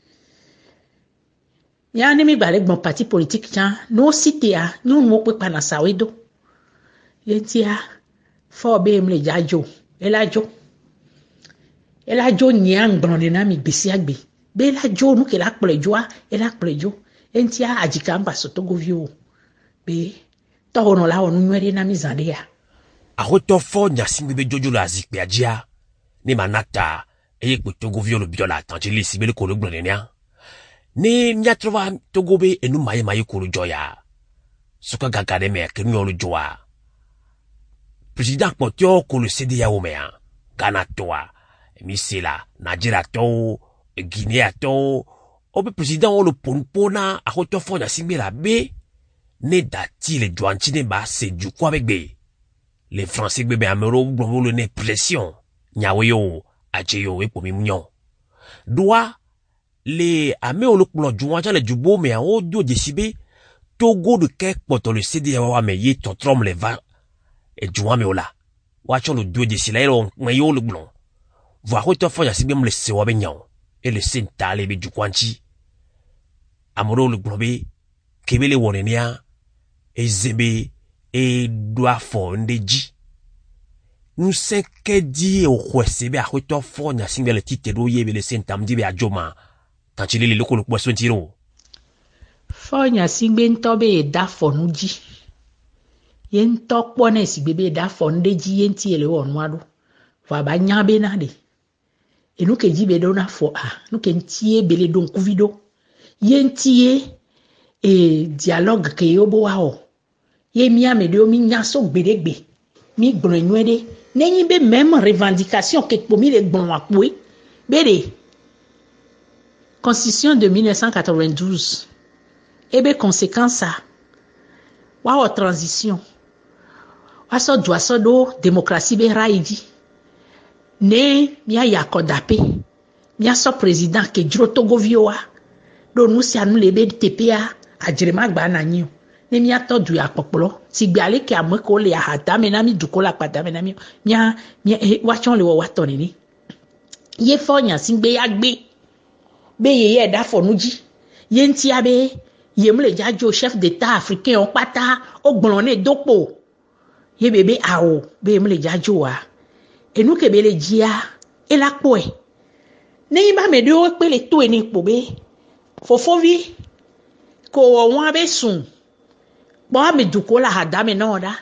ya ne mi gbare gbon parti politique chan no cité a nyonu ope pa na sawedo yetia fo be mi le jajo elajo nya ngbon ni na mi gbesi agbe be elajo nu ke la plejo ela plejo entia ajika mba so togo vio be to ono la onu nwere na mi zande ya Ahoto fo nyasimbe be jojo la zikpe ajia ni manata eye kpo togo violo biola tanjili sibele ko lo gbonenia ni nyatrova togo be enu maye ko lo joya suka gagade me ke nu lo joa president potio ko lo CDA o mea Ghana toa misela Nigeria to Guinea to obe president o lo ponpona ahoto fo nyasimbe la be ne dati le joanchine ba se du kwa begbe les Français bébé amero blombo le ne pression nyaweyo ajeyo epomi munyon doa les ameo le klo juanja le jubo me en audio desibe togo de kek poto le CDA wa me yi totrom le va et juan me ola wacho le 2 desila elo mayo le blon voir auto fo ya sibe me le sewa be nyaw et le sentale be jukwanchi amoro le blombe kebele wonenia e zebe et doit fonder ji nous sais que dit au kwesebe a hoto fo na single le titre do yebe le sentam di be ajoma tanchile le lokolo poisson tiro fo nya singbe ntobe da fo nu ji ye ntokpo na sigbe be da fo nde ji ye nti ele wonu ado va ba nya be na de e nu ke ji be do na fo nu ke ntie bele don kuvido ye ntie e dialogue ke yobo wa o ye mi amede o mi nyaso gbedegbe mi gbon enwede nenyi be même revendication que pomi le gbon apwe bede constitution de 1992 ebe conséquence ça wa transition wa so do aso do démocratie be raidi ne mi ya kodape mi aso président ke jiro togo vioa do nu si anu le be TPA ajirema gba na nyi ne mi ato du ya popolo si gbe ale ke ameko le ahadame na mi dukola padame na mi wa chon le wa to ni ye fonya singbe ya gbe be ye da fonuji ye nti abe ye mle jajo chef d'état africain on pata o gbonne dopo ye bebe awo be mle jajo wa enu ke be le jia e la po e ne ba me de o pe le to eni po be fofovi ko won be sun bo ame dukola hadame na oda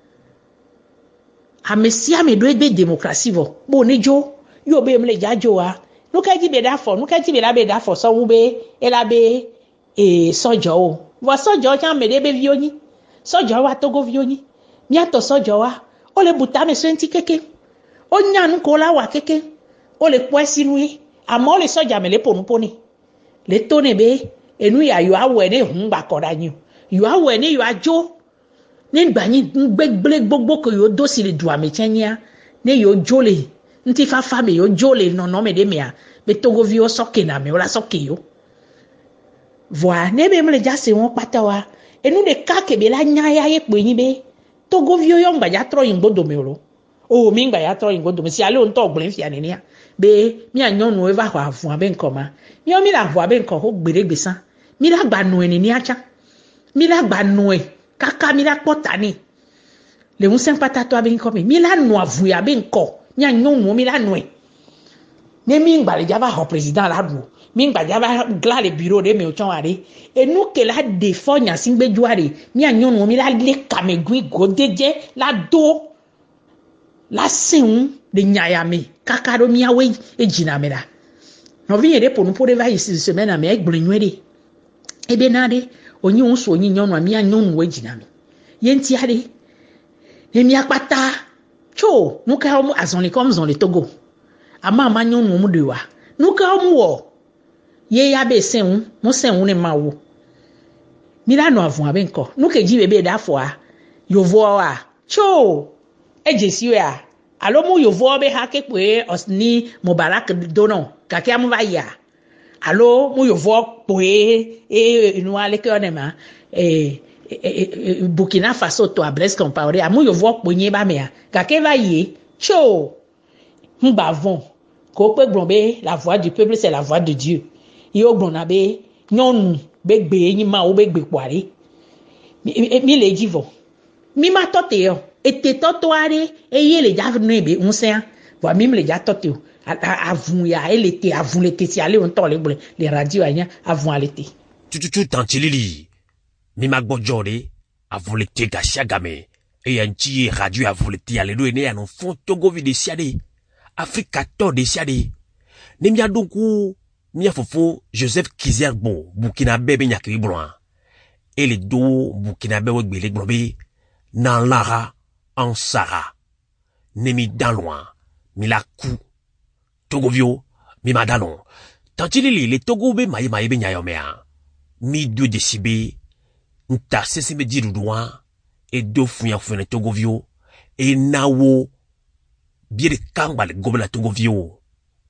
amesi ame do egbe démocratie bo ni jo yo be mle jajo wa nu ka ji be da for so wu be e la be sojo o wo sojo cha me de be vioni sojo wa Togo vioni mi ato sojo wa o le buta me senti keke o nya nu ko la wa keke o le po sinu yi amo le soja me le ponu poni le tone be enu ya yo awe ne hun gba koda yin yo awe ne yo ajo ne gba yin gbegble gbogbo ko yo do si le du ame chenya ne yo jole nti fa me yo jole no me de mea be Togo vi o soke na me o la soke yo voa ne be mle jase won pata wa enu de ka ke be la nya ya ye pe yin be Togo vi yo ngba ya tro yin gbodo me ro o mi ngba ya tro yin gbodo me si ale on to ogblen fi ani nia be mi anyonu eva ho avun abe nkoma mi o mi la ho abe nko ho gberegbesan mi la gba nu eni ni acha mi la gba nu e kaka mi la pota ni le un sen pata to abe nko mi la nu avun abe nko mi anyonu mi la nu e ne mi ngba le java ho president la du mi ngba java gla le bureau de me o chon are enu ke la defo nya singbeju are mi anyonu mi la le kamegui godeje la do la seun de nyayame kakaro mi awe ejina mera no vi ere ponu pore va isi semana me egblunwere ebe na de onyi unso onyi nyonu ami anyonu ejina mi yenti ade emi apata cho nuka omu azonle comme zon le Togo ama nyonu mu de wa nuka omu wo ye ya be seun mo seun ne mawo mi la no avun abe nko nuka ji bebe da fo a yovo wa cho ejesi ya alo mu yovo be ha ke pe osni Mubarak dono kake amu va ya alo mu yovo pe inu ale ke onema Burkina Faso to a Blaise Compaoré amu yovo pe yin ba me a kake va ye cho mbavon ko pe gbonbe la voix du peuple c'est la voix de Dieu yo gbona be nyonu be gbe yin ma o be gbe poare mi le jivo mi ma tote yo ete toto are eye le ja no ebe unsen wa mi le ja tote o avun ya elete avun le teti ale on to le radio anya avun alete tututu tantilili mi magbojore avun le te gasiagame e yanchi radio avun le te ale do ene anon fon Togo vi de siade Afrika to de siade ne mi adonku mi afofo Joseph Kizerbo Burkinabe be nyakiri bron e le do Burkinabe we gbele gbrobe nan lara en Sahara, nemi dans loin, mi la kou, Togo vio, mi madalon, tantilili, le Togo be maye be nyayomea, mi dwe desibe, nta sese me di douan, e do fuyan Togo vio, e nawo, biye de kamba le gobe la Togo vio,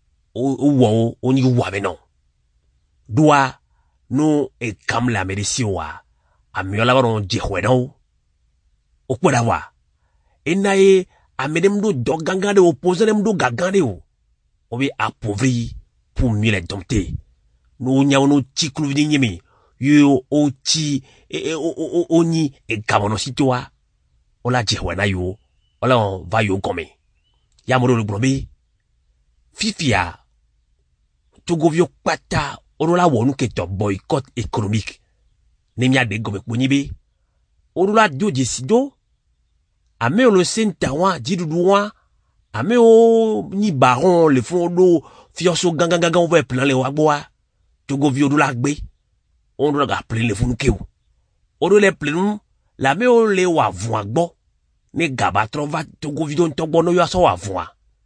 o ni wabe non. Doa, no e kam la medisi wa, a miola waron jehwedo, o kweda wa, enaye amedem do dogangade opposem do gagande o obe appauvri pour mieux les dompter no nya no tiklu di nyemi yo o ti oni e gamono sitoa ola jehwana yo ola on va yo gome ya moro le grombe fifia Togo vio pata orola wonu ke to boycott économique ne mia de gome kponyibe orola dio desido ame o le sentawa jidouwa ame o ni baron le fondo fioso ganga on va plan le wagboa Togo vio do la gbe on do ga plan le funu ke o do le plan la me o le wa vun agbo ne gaba trova Togo vio on togbo no yo so wa vun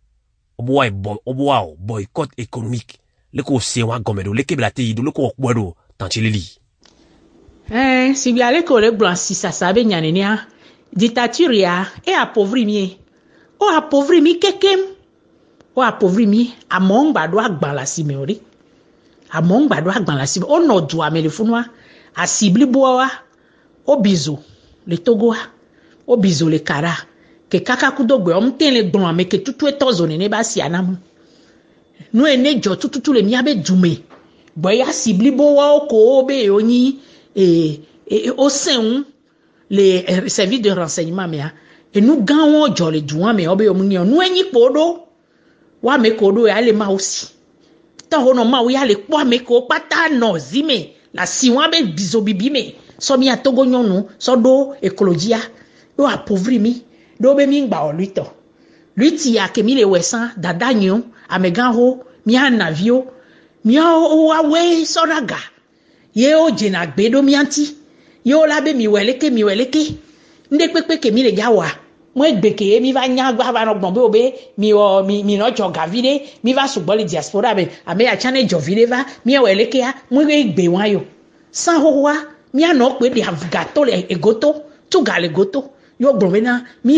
obo boycott économique le ko se wa gomedo le kebla te yido le ko okbodo tanchilili si bi ale ko le blanc si ça sabe nyane ni ha dictature ya e appauvri mi o appauvri mi kekem o appauvri mi among gbado agban la si meori among gbado agban la si o no du amele funwa asibli boa o bizo le Togo o bizo le kara ke kaka kudogbe o mten le gbon ame ke tutu etozo ne ba si anamu no ene jo tutu le mi abe dume boya siblibo wa ko be oni au sein les services de renseignement mais et nous gagnons jo le duan mais obe omunyi nu enyi podo wa me kodo ya le ma aussi tan hono ma wi ya le po me ko pata no zime la si wa be bizo bibi me so mi atogo nyonu so do ecologia do appauvri mi do be mi ngba o luito luiti ya ke mi le wesan dada nyon amegan ho mi anavio mi o wa we so raga ye o jena gbe do mi anti yo la be mi weleke nde pepe ke mi le jawa mo gbeke mi va nya gba ba no gbon be obe mi no joga vide mi va sugbo le diaspora be ame ya chane jo vide va mi weleke ya mo gbe wan yo san ho wa mi ano pe de gato le egoto tu gale goto yo gbon be na mi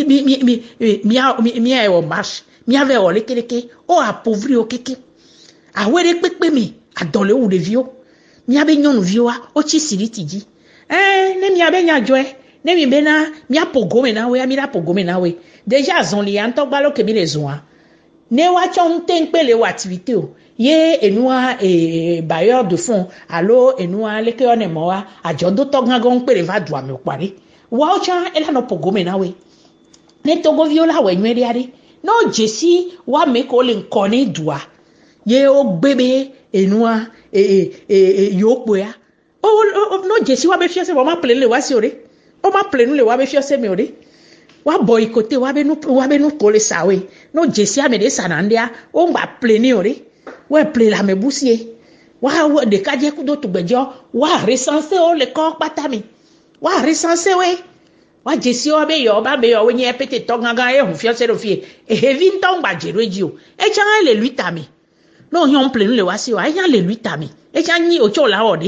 e o marche mi ave o lekeleke o appauvri o keke awere pepe mi adole ou de vio mi abe nyonu vio wa o chi siriti ji ne mi abe nya joe ne mi bena mi apogome na we mi apogome na we déjà zon li anto gbalo ke mi le zon ne wa chon ten pe le activité o ye enua bailleur de fonds allo enua le ke one mo wa ajodo to gangan pe le va do ame opare wa o chan ela no pogome na we ne togo viola we nwere ari no jesi wa me ko le nkoni dua ye o gbebe enua yo poya o no jesi wa be fiase wa ma plele wa si ore o ma plenu le wa be fiase mi ore wa boycotté wa be nu ko le sawe no jesi ame de sanandia o ngba pleni ore wa ple la me busie wa de kaje ku do tugbejo wa recenser o le ko patami wa recenser we wa jesi o be yo ba be yo we nye pete to gangan e hu fiase do fie e hevi nton gba jereji o e chan le luitami no yon plenu le wa si o e yan le luitami e chan ni o cho la ode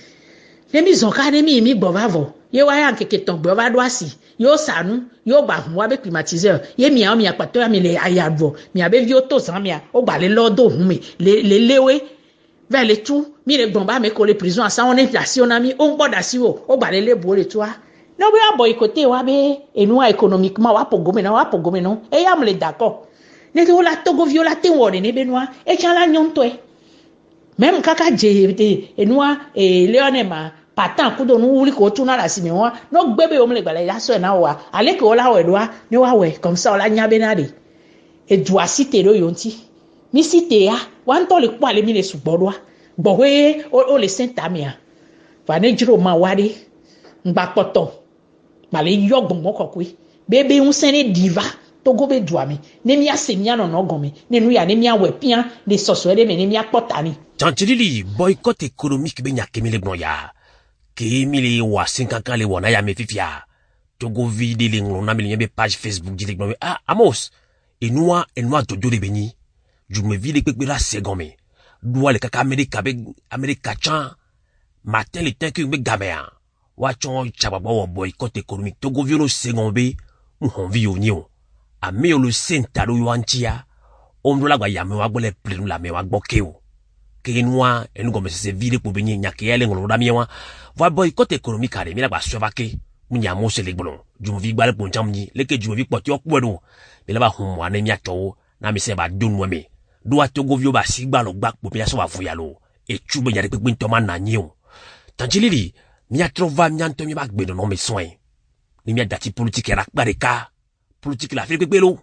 ne mi zonka ne mi gbo bavo ye wa ya keke ton gbo ba do asi yo sanu yo ba hu wa be climatiseur ye mi a mi apato ya mi le ayabo mi abe vi o to san mi a o gba le lodo hu mi le lewe vers le tout mi le gbon ba me ko le prison asa on inflation na mi o ngbo da si o gba le bo le toi no be a boycotté wa be enua économiquement wa pogome no e ya me le d'accord ne ko la Togo violate woni ne benua e chan la nyonto e même kaka je enua leonema patan kudo nu wuli ko tuna la simi wa no gbebe o mle gbale ya so na wa ale ke ola we doa ni wa we comme ça ola nya benade e doa cité lo yonti mi cité ya wa nto le kwa le mi le sugbodoa gbowe o le sentamia va ne jiro ma wade ngba poto male yo gbonmo kokwe bebe un sene diva Togo be douami ne mi asemia no gomi ne nu ya ne mi awe pia de sosore me ne mi apotani Chantilili boycott économique be nya kemile gbon ya ke mili wa 50 le wona ya me fifia Togo vide le ngona me nyebe page Facebook di gbon Amos enua dojo de beni ju me vide pepe la segome doa le kaka America chan matin le temps que me gamea wa chon chababa wo boycott économique Togo violo segombe mu honvi onio ame le sentalo yantia omdo la gba ya me wa gbo le plenu la me wa gbo ke o ke noa enu go me se vide po benyi nya ke ele ngolo da mi wa va boycott économique ale mi la gba sovake mu nya mo se le gbon ju vi gba le pon cham ni le ke ju vi poti okpo do me la ba hun wa ne mi ato na mi se ba dun mo me do a Togo vio ba si gba lo gba po mi aso wa fuya lo e chu be nya de pe to ma na nyi o Tantilili mi a trova mi anto mi ba gbe no me soin ni mi a dati politique era gba de ka politique la fait pepe lo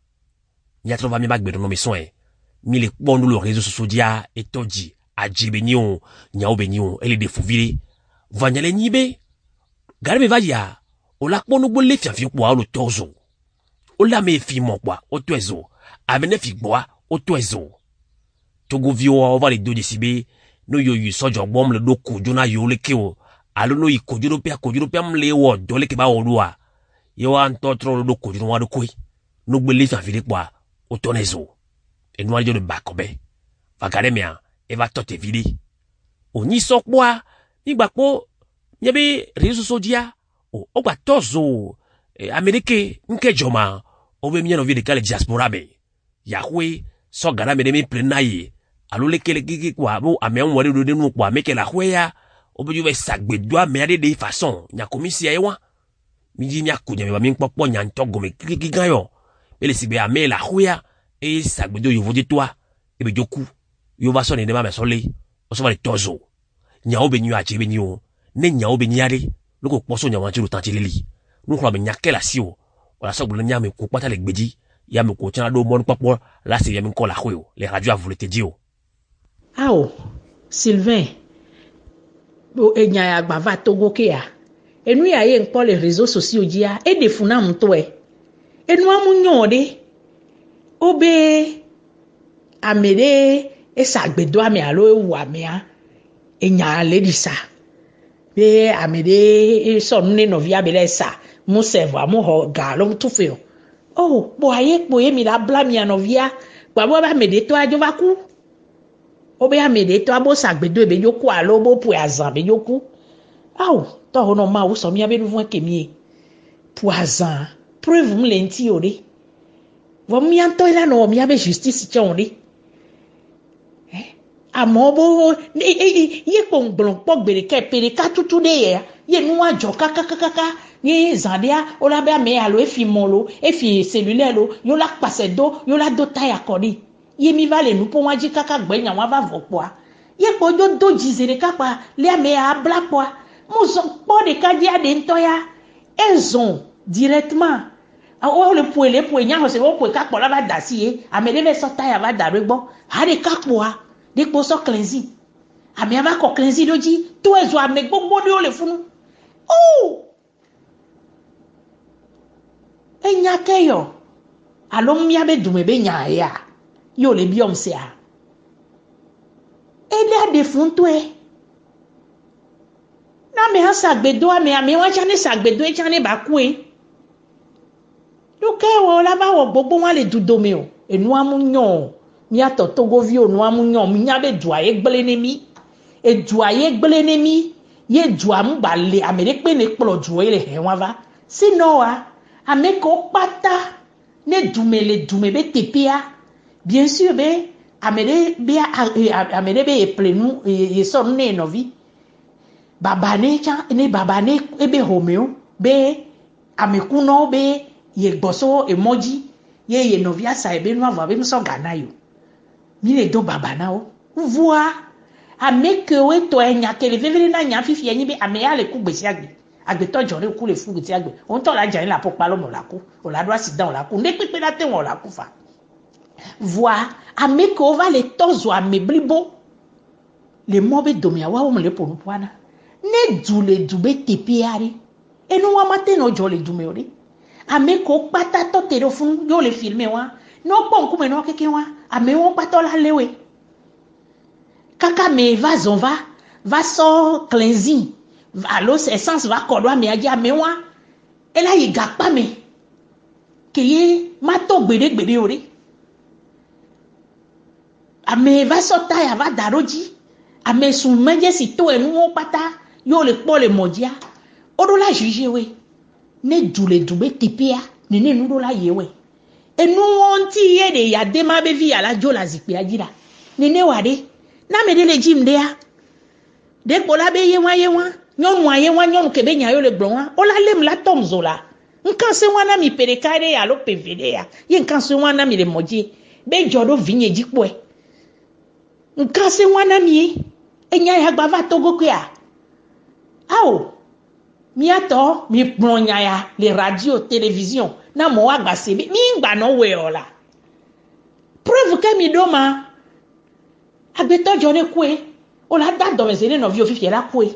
mi a trova mi ba gbe no me soin mi le pon no le réseaux sociaux dia et toji ajibenion nya obenion ele de fouvile vanyale nyibe gare me vaya o la pon no gbo le fiafi po a lo tozo o la me fi mo kwa o toezo avene fi gbo o toezo Togo vio o va le do desibe no yo yu sojo bom le do kojo na yo le ke o alo no i kojo pe mle wo do le ke ba o lua yo an to tro do kojo no wa do koi no gbo le fiafi le po o tonezo et nous allons de bakobe va garemia et va tote vide oni sokwa ni gbakpo nyebe réseaux sociaux o gba tozo Amerique nke joma o be mi no vide kale diaspora be yahwe so gara me de mi plenaye alo le kele kiki kwa bo ame on wori do de nu kwa meke la hweya obeju ve sagbedoa me ade de façon nya komisi ewa mi di nya kunya me mi popo nya ntogo me kikigan yo be le sigbe ame la huya e sagbedo yo vodi toi e be joku yo va sonner de ma sole o so va le tozo nya obenyu a chebe ni o ne nya obenyu ade loko poso nya wanti lo tantileli nu kro be nya kela si o wala so gbo nya me ko pata le gbeji ya me ko tia do mon popo la se ya me ko la huyo les radios a voulu te dire Ao, Sylvain, enya ya gbava Togo ke ya. Enu ya ye npo les réseaux sociaux dia e de funa mto e. Enu amunyo de. Obe amede e sagbedo ame alo ewu amea. Enya le di sa. Be amede e so nne novia bele sa. Mo servo mo ho galo tout fe. Oh, bo ye mi la blami anovia. Ba bo ba mede to ajo va ku. Obe amede to abo sagbedo ebe yoku alo bo pu azan be yoku. Aw, to hono ma wo so mi abe nu kemie. Pu azan, preuve mu lenti ore. Wo mi anto ila no mi abe justice chonde. Amo bo ye kongbon pogbere ke pere ka tutu de ye nu ajo kaka ye zandia ola be ame alo efi molo, efi cellulaire lo, yo la passe do, yo la do ta yakoni. Ye mi va le nu po waji kaka gbenya wa va vokwa ye po jo do jizere kapa le ame a bla kwa mo so po de ka dia de ntoya ezon directement a o le po nya ho se wo po ka po la va dasi ye ame le so ta ya va da regbo ha de ka po a de po so cleansi ame va ko cleansi doji to ezo ame gbogbo de o le funu oh enya keyo alo mi abe dume be nya ya yo le biom se a ele a defunto e na me ha sagbedo ame wa chane sagbedo e chane ba ku e do ke wo la ba wo gbogbo wa le dudome o enu amunyo mi ato Togo vi o nu amunyo mi nya be dua ye gbele ni mi e dua ye gbele ni mi ye dua mu ba le amere pe ne plo ju e le he wa va sino wa ame ko pata ne dume be tepia. Bien sûr, amede be plenu e son ne novi. Babane cha ne babane ebe homeo be amekuno be ye gboso emoji ye novia sa ebe no ava be so gana yo. Mi le do babana o. Voa ameke we to enya kele vevele na nya fifi enyi be ame ya le ku gbesi agbe to jore ku le fu gbesi agbe. On to la jan la popa lo mo la ku. O la do accident la ku. Ne pepe la te won la ku fa. Voir ame ko va le tozo ame blibo le mobe domia wa o le ponu pana ne dule dube tepiari enu wa mate no jole dume ori ame ko pata to telefon yo le filmer wa no pon ku me no keke wa ame won pato la lewe kaka me va so cleansing va l'os essence va kodo ame aji ame wa ela yi gapa me keye mato gbede ori ame va sota ya va daroji ame sun meje si to enu won pata yo le po le modia odo la juge we ne dule dube tipia ni ne nu do la yewe enu won ti ye de ya de ma be vi ala jo la zipe ajira ni ne wade na me de le jim de ya de ko la be ye wa nyonu ke be nya yo le gbon wa o la lem la tom zola nkan se wana mi pere kare ya lo pvd ya ye nkan se wana mi le moji be jodo vinye jipo e nkan se wana mi enya ya gba va Togo ke a awo mi ato mi plonya ya le radio télévision na mo wa gba se mi ngba no we ola preuve ke mi do ma agbeto jone ku e o la da do me se no vi ofifi la ku e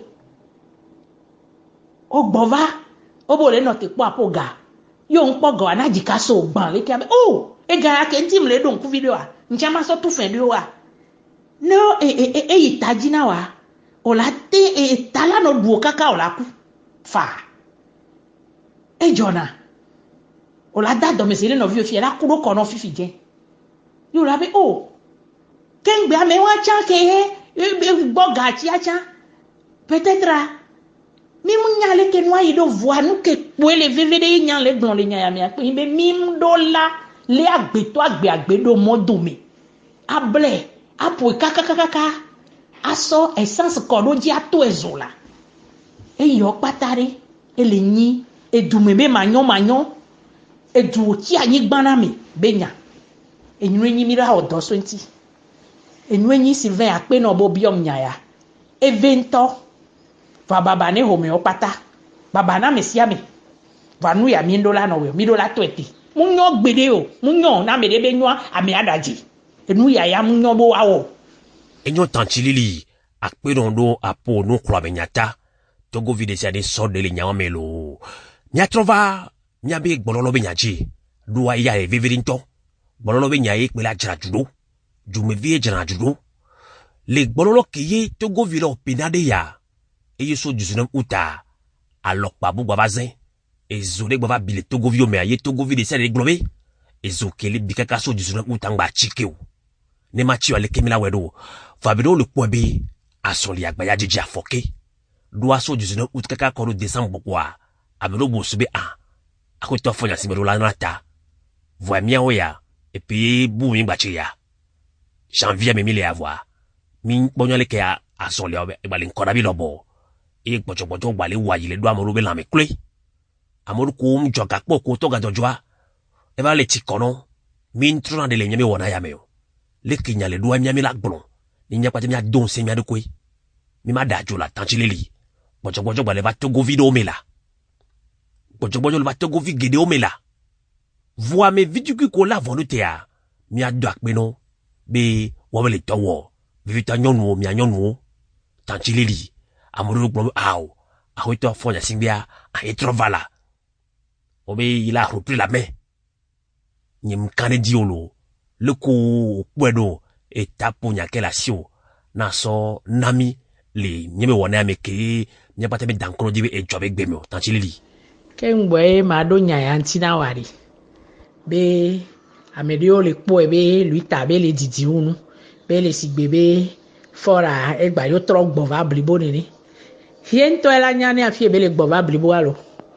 o gbova o bo le no te po apoga yo npo go anaji ka so gban le ke oh e ga ke ntim le do nku video a nchama so tu fe do wa no itajina wa ola te tala no duo kaka ola ku fa jona ola da do mesere no vi ofi la ku ro kono fifi je yo la be oh kengbe ame wa cha ke boga chi acha peut-être mi mu nyale ke no ayi do voix nu ke poele vevede nyale gbon le nya ya mi ape be mi do la le agbe do mo do me able apo kaka aso essence kodo di ato ezola e yo patare e le nyi e dumeme manyo e du ti anyi gbana mi benya e nyi mira odo so nti e nyi Sylvain akpe no bo biom nyaya e vento va baba ne homeopata baba na mesiame va nu ya $1000 no we $1000 20 munyo gbede o munyo na me de benwa ame adaji enu ya munyo bo awo enyo tanchilili akpe rondo apo no kwa benyata togo vide sia de so de le nyawa melo nya trova nya be gbololo benyaji duwa ya e vivirinto gbololo benyaye pe la jara judo jume vie jara judo le gbololo kiye togo vile opinade ya eye so 19 uta alokpa bu gbavazin ezole gbava bile togo vio me aye togo vide sia de globe ezokele bikaka so 19 uta ngba chikeu ne machi wale kemila wedo fabiro le kwebe asoli agbaya jiji afoke doa so 19 août kaka kono décembre kwa abelo bosube a akoto fonya simero la nata voa mia oya et puis bu mi gbachi ya janvier me mile avoir mi bonyo le ke asoli ebale nkora bi lobo e gbojo gbale wayi le do amoro be la me kle amoru ko mjoga poko to ga dojwa e ba le tikono mi ntrona de le nyame wona ya me o le kinya le do mi la gbon ni nya kwate mi adon se mi adokwe mi ma dajo la tanchileli bojo gbale va togo video mela bojo le va togo vi gede o mela voa me vidu ko la vonu te a mi ado akpe no be wo le towo vivita nyonu mi anyonu tanchileli amoro gbon aw ahoito fonya singbia a etrovala obe ila repris la main nyim kane diolo le ko kwedo etapo nyakela sio na so nami le nyeme wona ameke nyapata me dankoro dibe e jobe gbemo tanchilili ke ngwe ma do nya antina wari be amedio le po ebe lui tabe le didi unu be le sigbebe fora egba yo tro gbova blibo ni hiento ela nya ne afie be le gbova blibo alo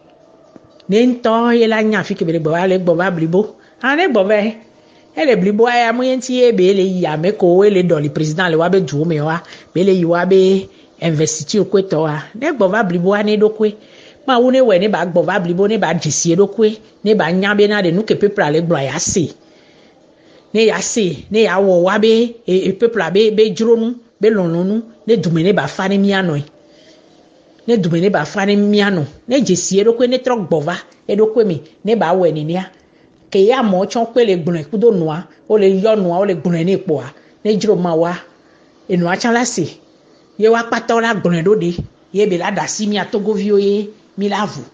nento ela nya afie ke be le gbova blibo ane gbove ele blibo aya muyenti ebe le ya meko ele do le president le wa be du me wa be le yiwa be investiture kweto wa ne gbova blibo ane dokwe ma wune we ne ba gbova blibo ne ba disie dokwe ne ba nya be na de nu ke peuple ale glo ya se ne ya se ne ya wo wa be peuple be jronu be lononu ne dume ne ba fani miano ne dume ne ba fani miano ne disie dokwe ne tro gbova e dokwe mi ne ba we ni nia ke ya mo chon pe le gbon kudo noa o le yo noa o le gbon ni po a ne jiro ma wa enu a chan la se ye wa pata la gbon dode ye be la da si mi atogo vio ye mi la vu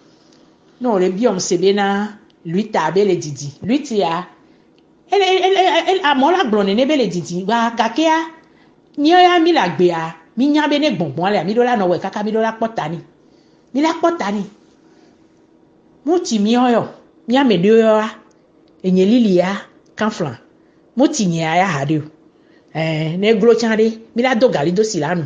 no le biom se be na lui tabe le didi lui ti a el a mo la gbon ne be le didi ba kakea ni ya mi la gbe a mi nya be ne gbongbon ale mi do la no we kaka mi do la potani mi la potani mo ti mi oyo mia medioa enyelilia kanflan motinye aya hadio ne glo chande mila do galido silanu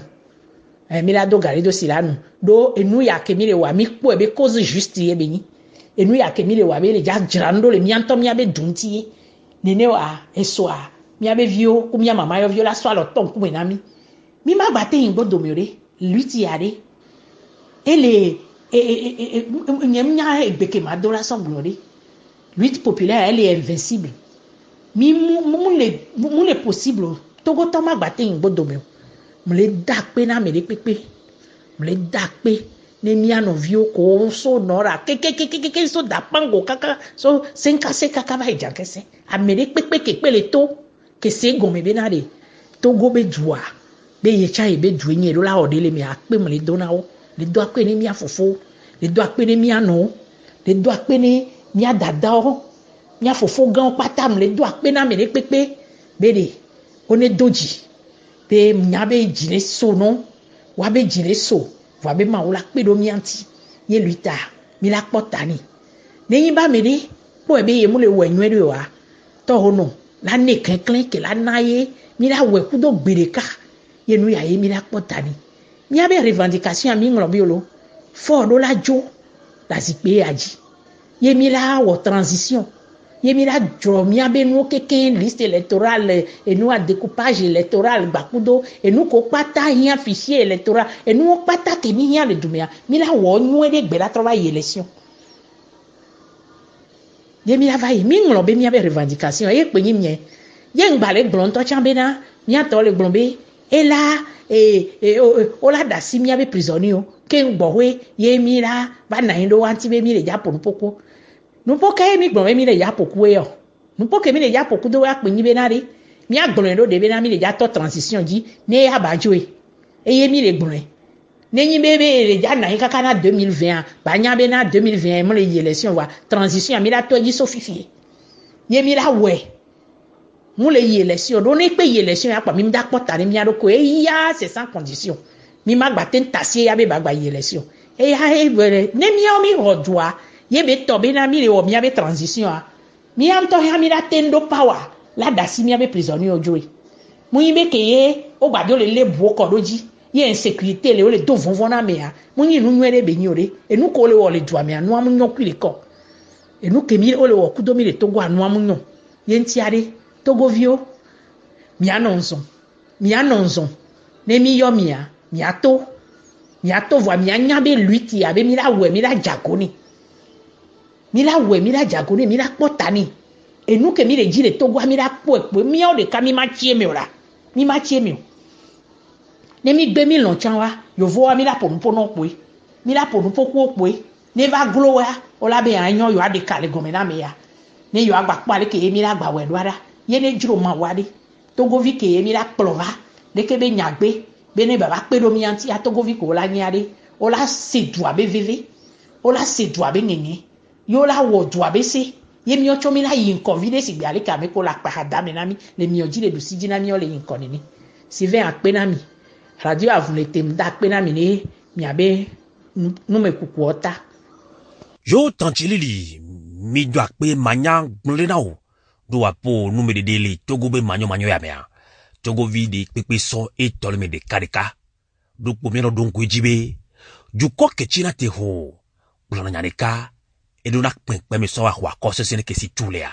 do enu ya kemile wa mi po ebe cause juste ye beni enu ya kemile wa be le ja grando le mianto mia be dunti nene wa esoa mia be vio ku mia mama yo viola so alo ton ku menami mi ma gbate yin gbodo mi ore luti ade ele nyemnya egbeke ma do la so glori lutte populaire elle est invincible mi mu le possible togo to ma gbate yin gbodo mi mo le dape na me le pepe mo le dape ne mi anovio ko so nora ke so da pango kaka so senka se kaka ba ijankese amere pepe ke pele to ke se gome be na de togo be dua be ye cha e be duenye lo la odele mi ape mo le donao le do ape ni mi afofo le do ape ni mi ano le do ape ni mi adadao mi afofo gan patam le do ape na me le pepe be de one doji be nyabe jine so no wa be jine so wa be ma wala pe do mi anti ye luita mi la potani ne yin ba me de po e be ye mu le wo enwe de wa to hono la ne klenklen ke la naye mi la we ku do gbereka ye nu ya ye mi la potani mi abe revendication mi nglo biolo fo do la jo la zipe aji ye mi la wo transition Yemira dromia benu keken liste électorale et nous a découpage électoral bakudo et nous ko pata hia fichier électoral et nous pata ke mi hia le dumia mi la wo nu de gbe la travail élection Yemira vai mi nglo be mi ave revendication e pe ni mi ye ngbale glon to chambena mi ato le glombe et là o la da si mi ave prisonnier ke ngbowe Yemira ba na ndo anti be mi le ja poko nous pas que mi gbon mi le ya poku e o nous pas que mi le ya poku do wa pe ni be na re mi agbon do de be na mi le ya to transition ji ne ya ba jo e ye mi le gbon ne ni bebe le ja na kaka na 2020 ba nya be na 2020 mo le élection wa transition mi la to ji so fifi ye mi la we mo le élection do ne pe élection ya pa mi da pota ni mi aroko e ya c'est sans condition mi ma gba ten tasie ya be ba gba élection e ya e ne mi o mi rodwa Yebe tobe na mi le o mi ave transition a mi am to ha mi la tendo power la dasi mi ave prisonnier ojoe mu yibe ke ye o gbade o le bu ko doji ye insécurité le o le do vonvon na me a mu yin nu nwere be ni ore enu ko le wo le dua me anu am nyo kwile ko enu ke mi o le wo kudo mi le togo anu am nyo ye ntiare togo vio mi anonzo ne mi yo mi ato vo mi anya be luiti abe mi la we mi la jagoni Mila we mila jagone mila potani et nous que mila dit le togo mila poe mi o de kami ma tie mi ora mi ma tie mi ne mi 2000 longchan wa yo vo mila ponu pono poe mila ponu poko poe ne va glowa o la be anyo yo ade kale gomena me ya ne yo agba pale ke mila gba we doara ye ne juro ma wade togo vi ke mila plova de ke be nyagbe be ne baba pe do mi anti a togo vi ko la nyade o la se doa be veve o la se doa be nyenye yo la wo do abese ye mi ocho mi la yin confidence gbe ale ka me ko la pa adame na mi le mi oji le du siji na mi o le yin kon ni si ve akpe na mi radio avulete mda akpe na mi ne mi abe nu me kuku ota yo tanchilili mi do akpe manya gbonle na o do apo nu me de dele togo be manyo ya me a togo vi de pepe so e tole me de karika do po mi no don ko jibe ju ko ke china te ho bulana nyareka et nous n'a pas me so wa ko se ne ke si tulea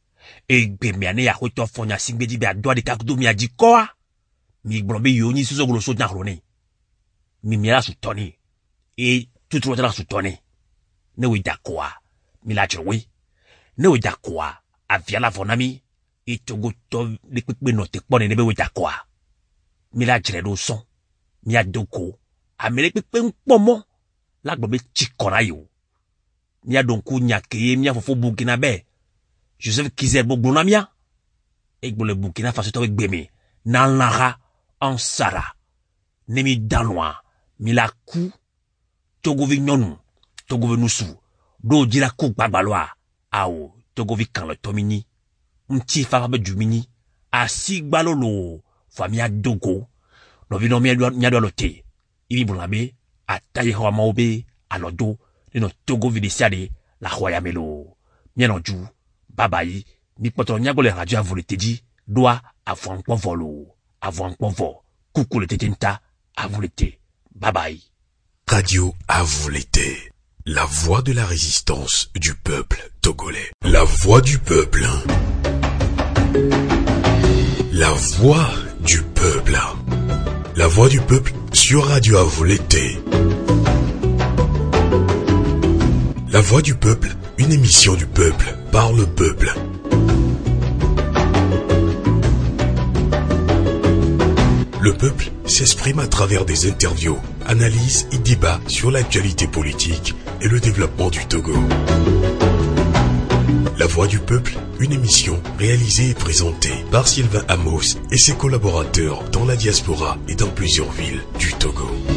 e gbe mi ane ya ho to fonya singbe di be ado de kakdo mi aji ko a mi gbrobe yo ni so golo so nyaro ni mi mi la su toni e tutu la su toni ne we da ko a mi la jrowe ne we da ko a avia la vonami e togo to de pepe no te pone ne be we da ko a mi la jre do son mi adoko amele pepe npomo la gbrobe chikona yo Nia donku nyake mia fofo Burkina be Joseph Kizer boglona mia egbo le Burkina Faso to gbeme na lara en sara nemi danwa mi la ku togo vi nyonu togo vi nusu do jira ku gbagbaloa awo togo vi kan le tomini mti fa be jumini asigbalolo famia dogo no vi no mi ado lote ibi bulabe ataye ho maobe alodo no togo videsiade la roya melo mienonju babayi mi poto nyago le radio avulete di doa avant volo avant vo coucou le tetenta avulete babayi Radio Avulete, la voix de la résistance du peuple togolais, la voix du peuple, la voix du peuple, la voix du peuple sur Radio Avulete. La voix du peuple, une émission du peuple, par le peuple. Le peuple s'exprime à travers des interviews, analyses et débats sur l'actualité politique et le développement du Togo. La voix du peuple, une émission réalisée et présentée par Sylvain Amos et ses collaborateurs dans la diaspora et dans plusieurs villes du Togo.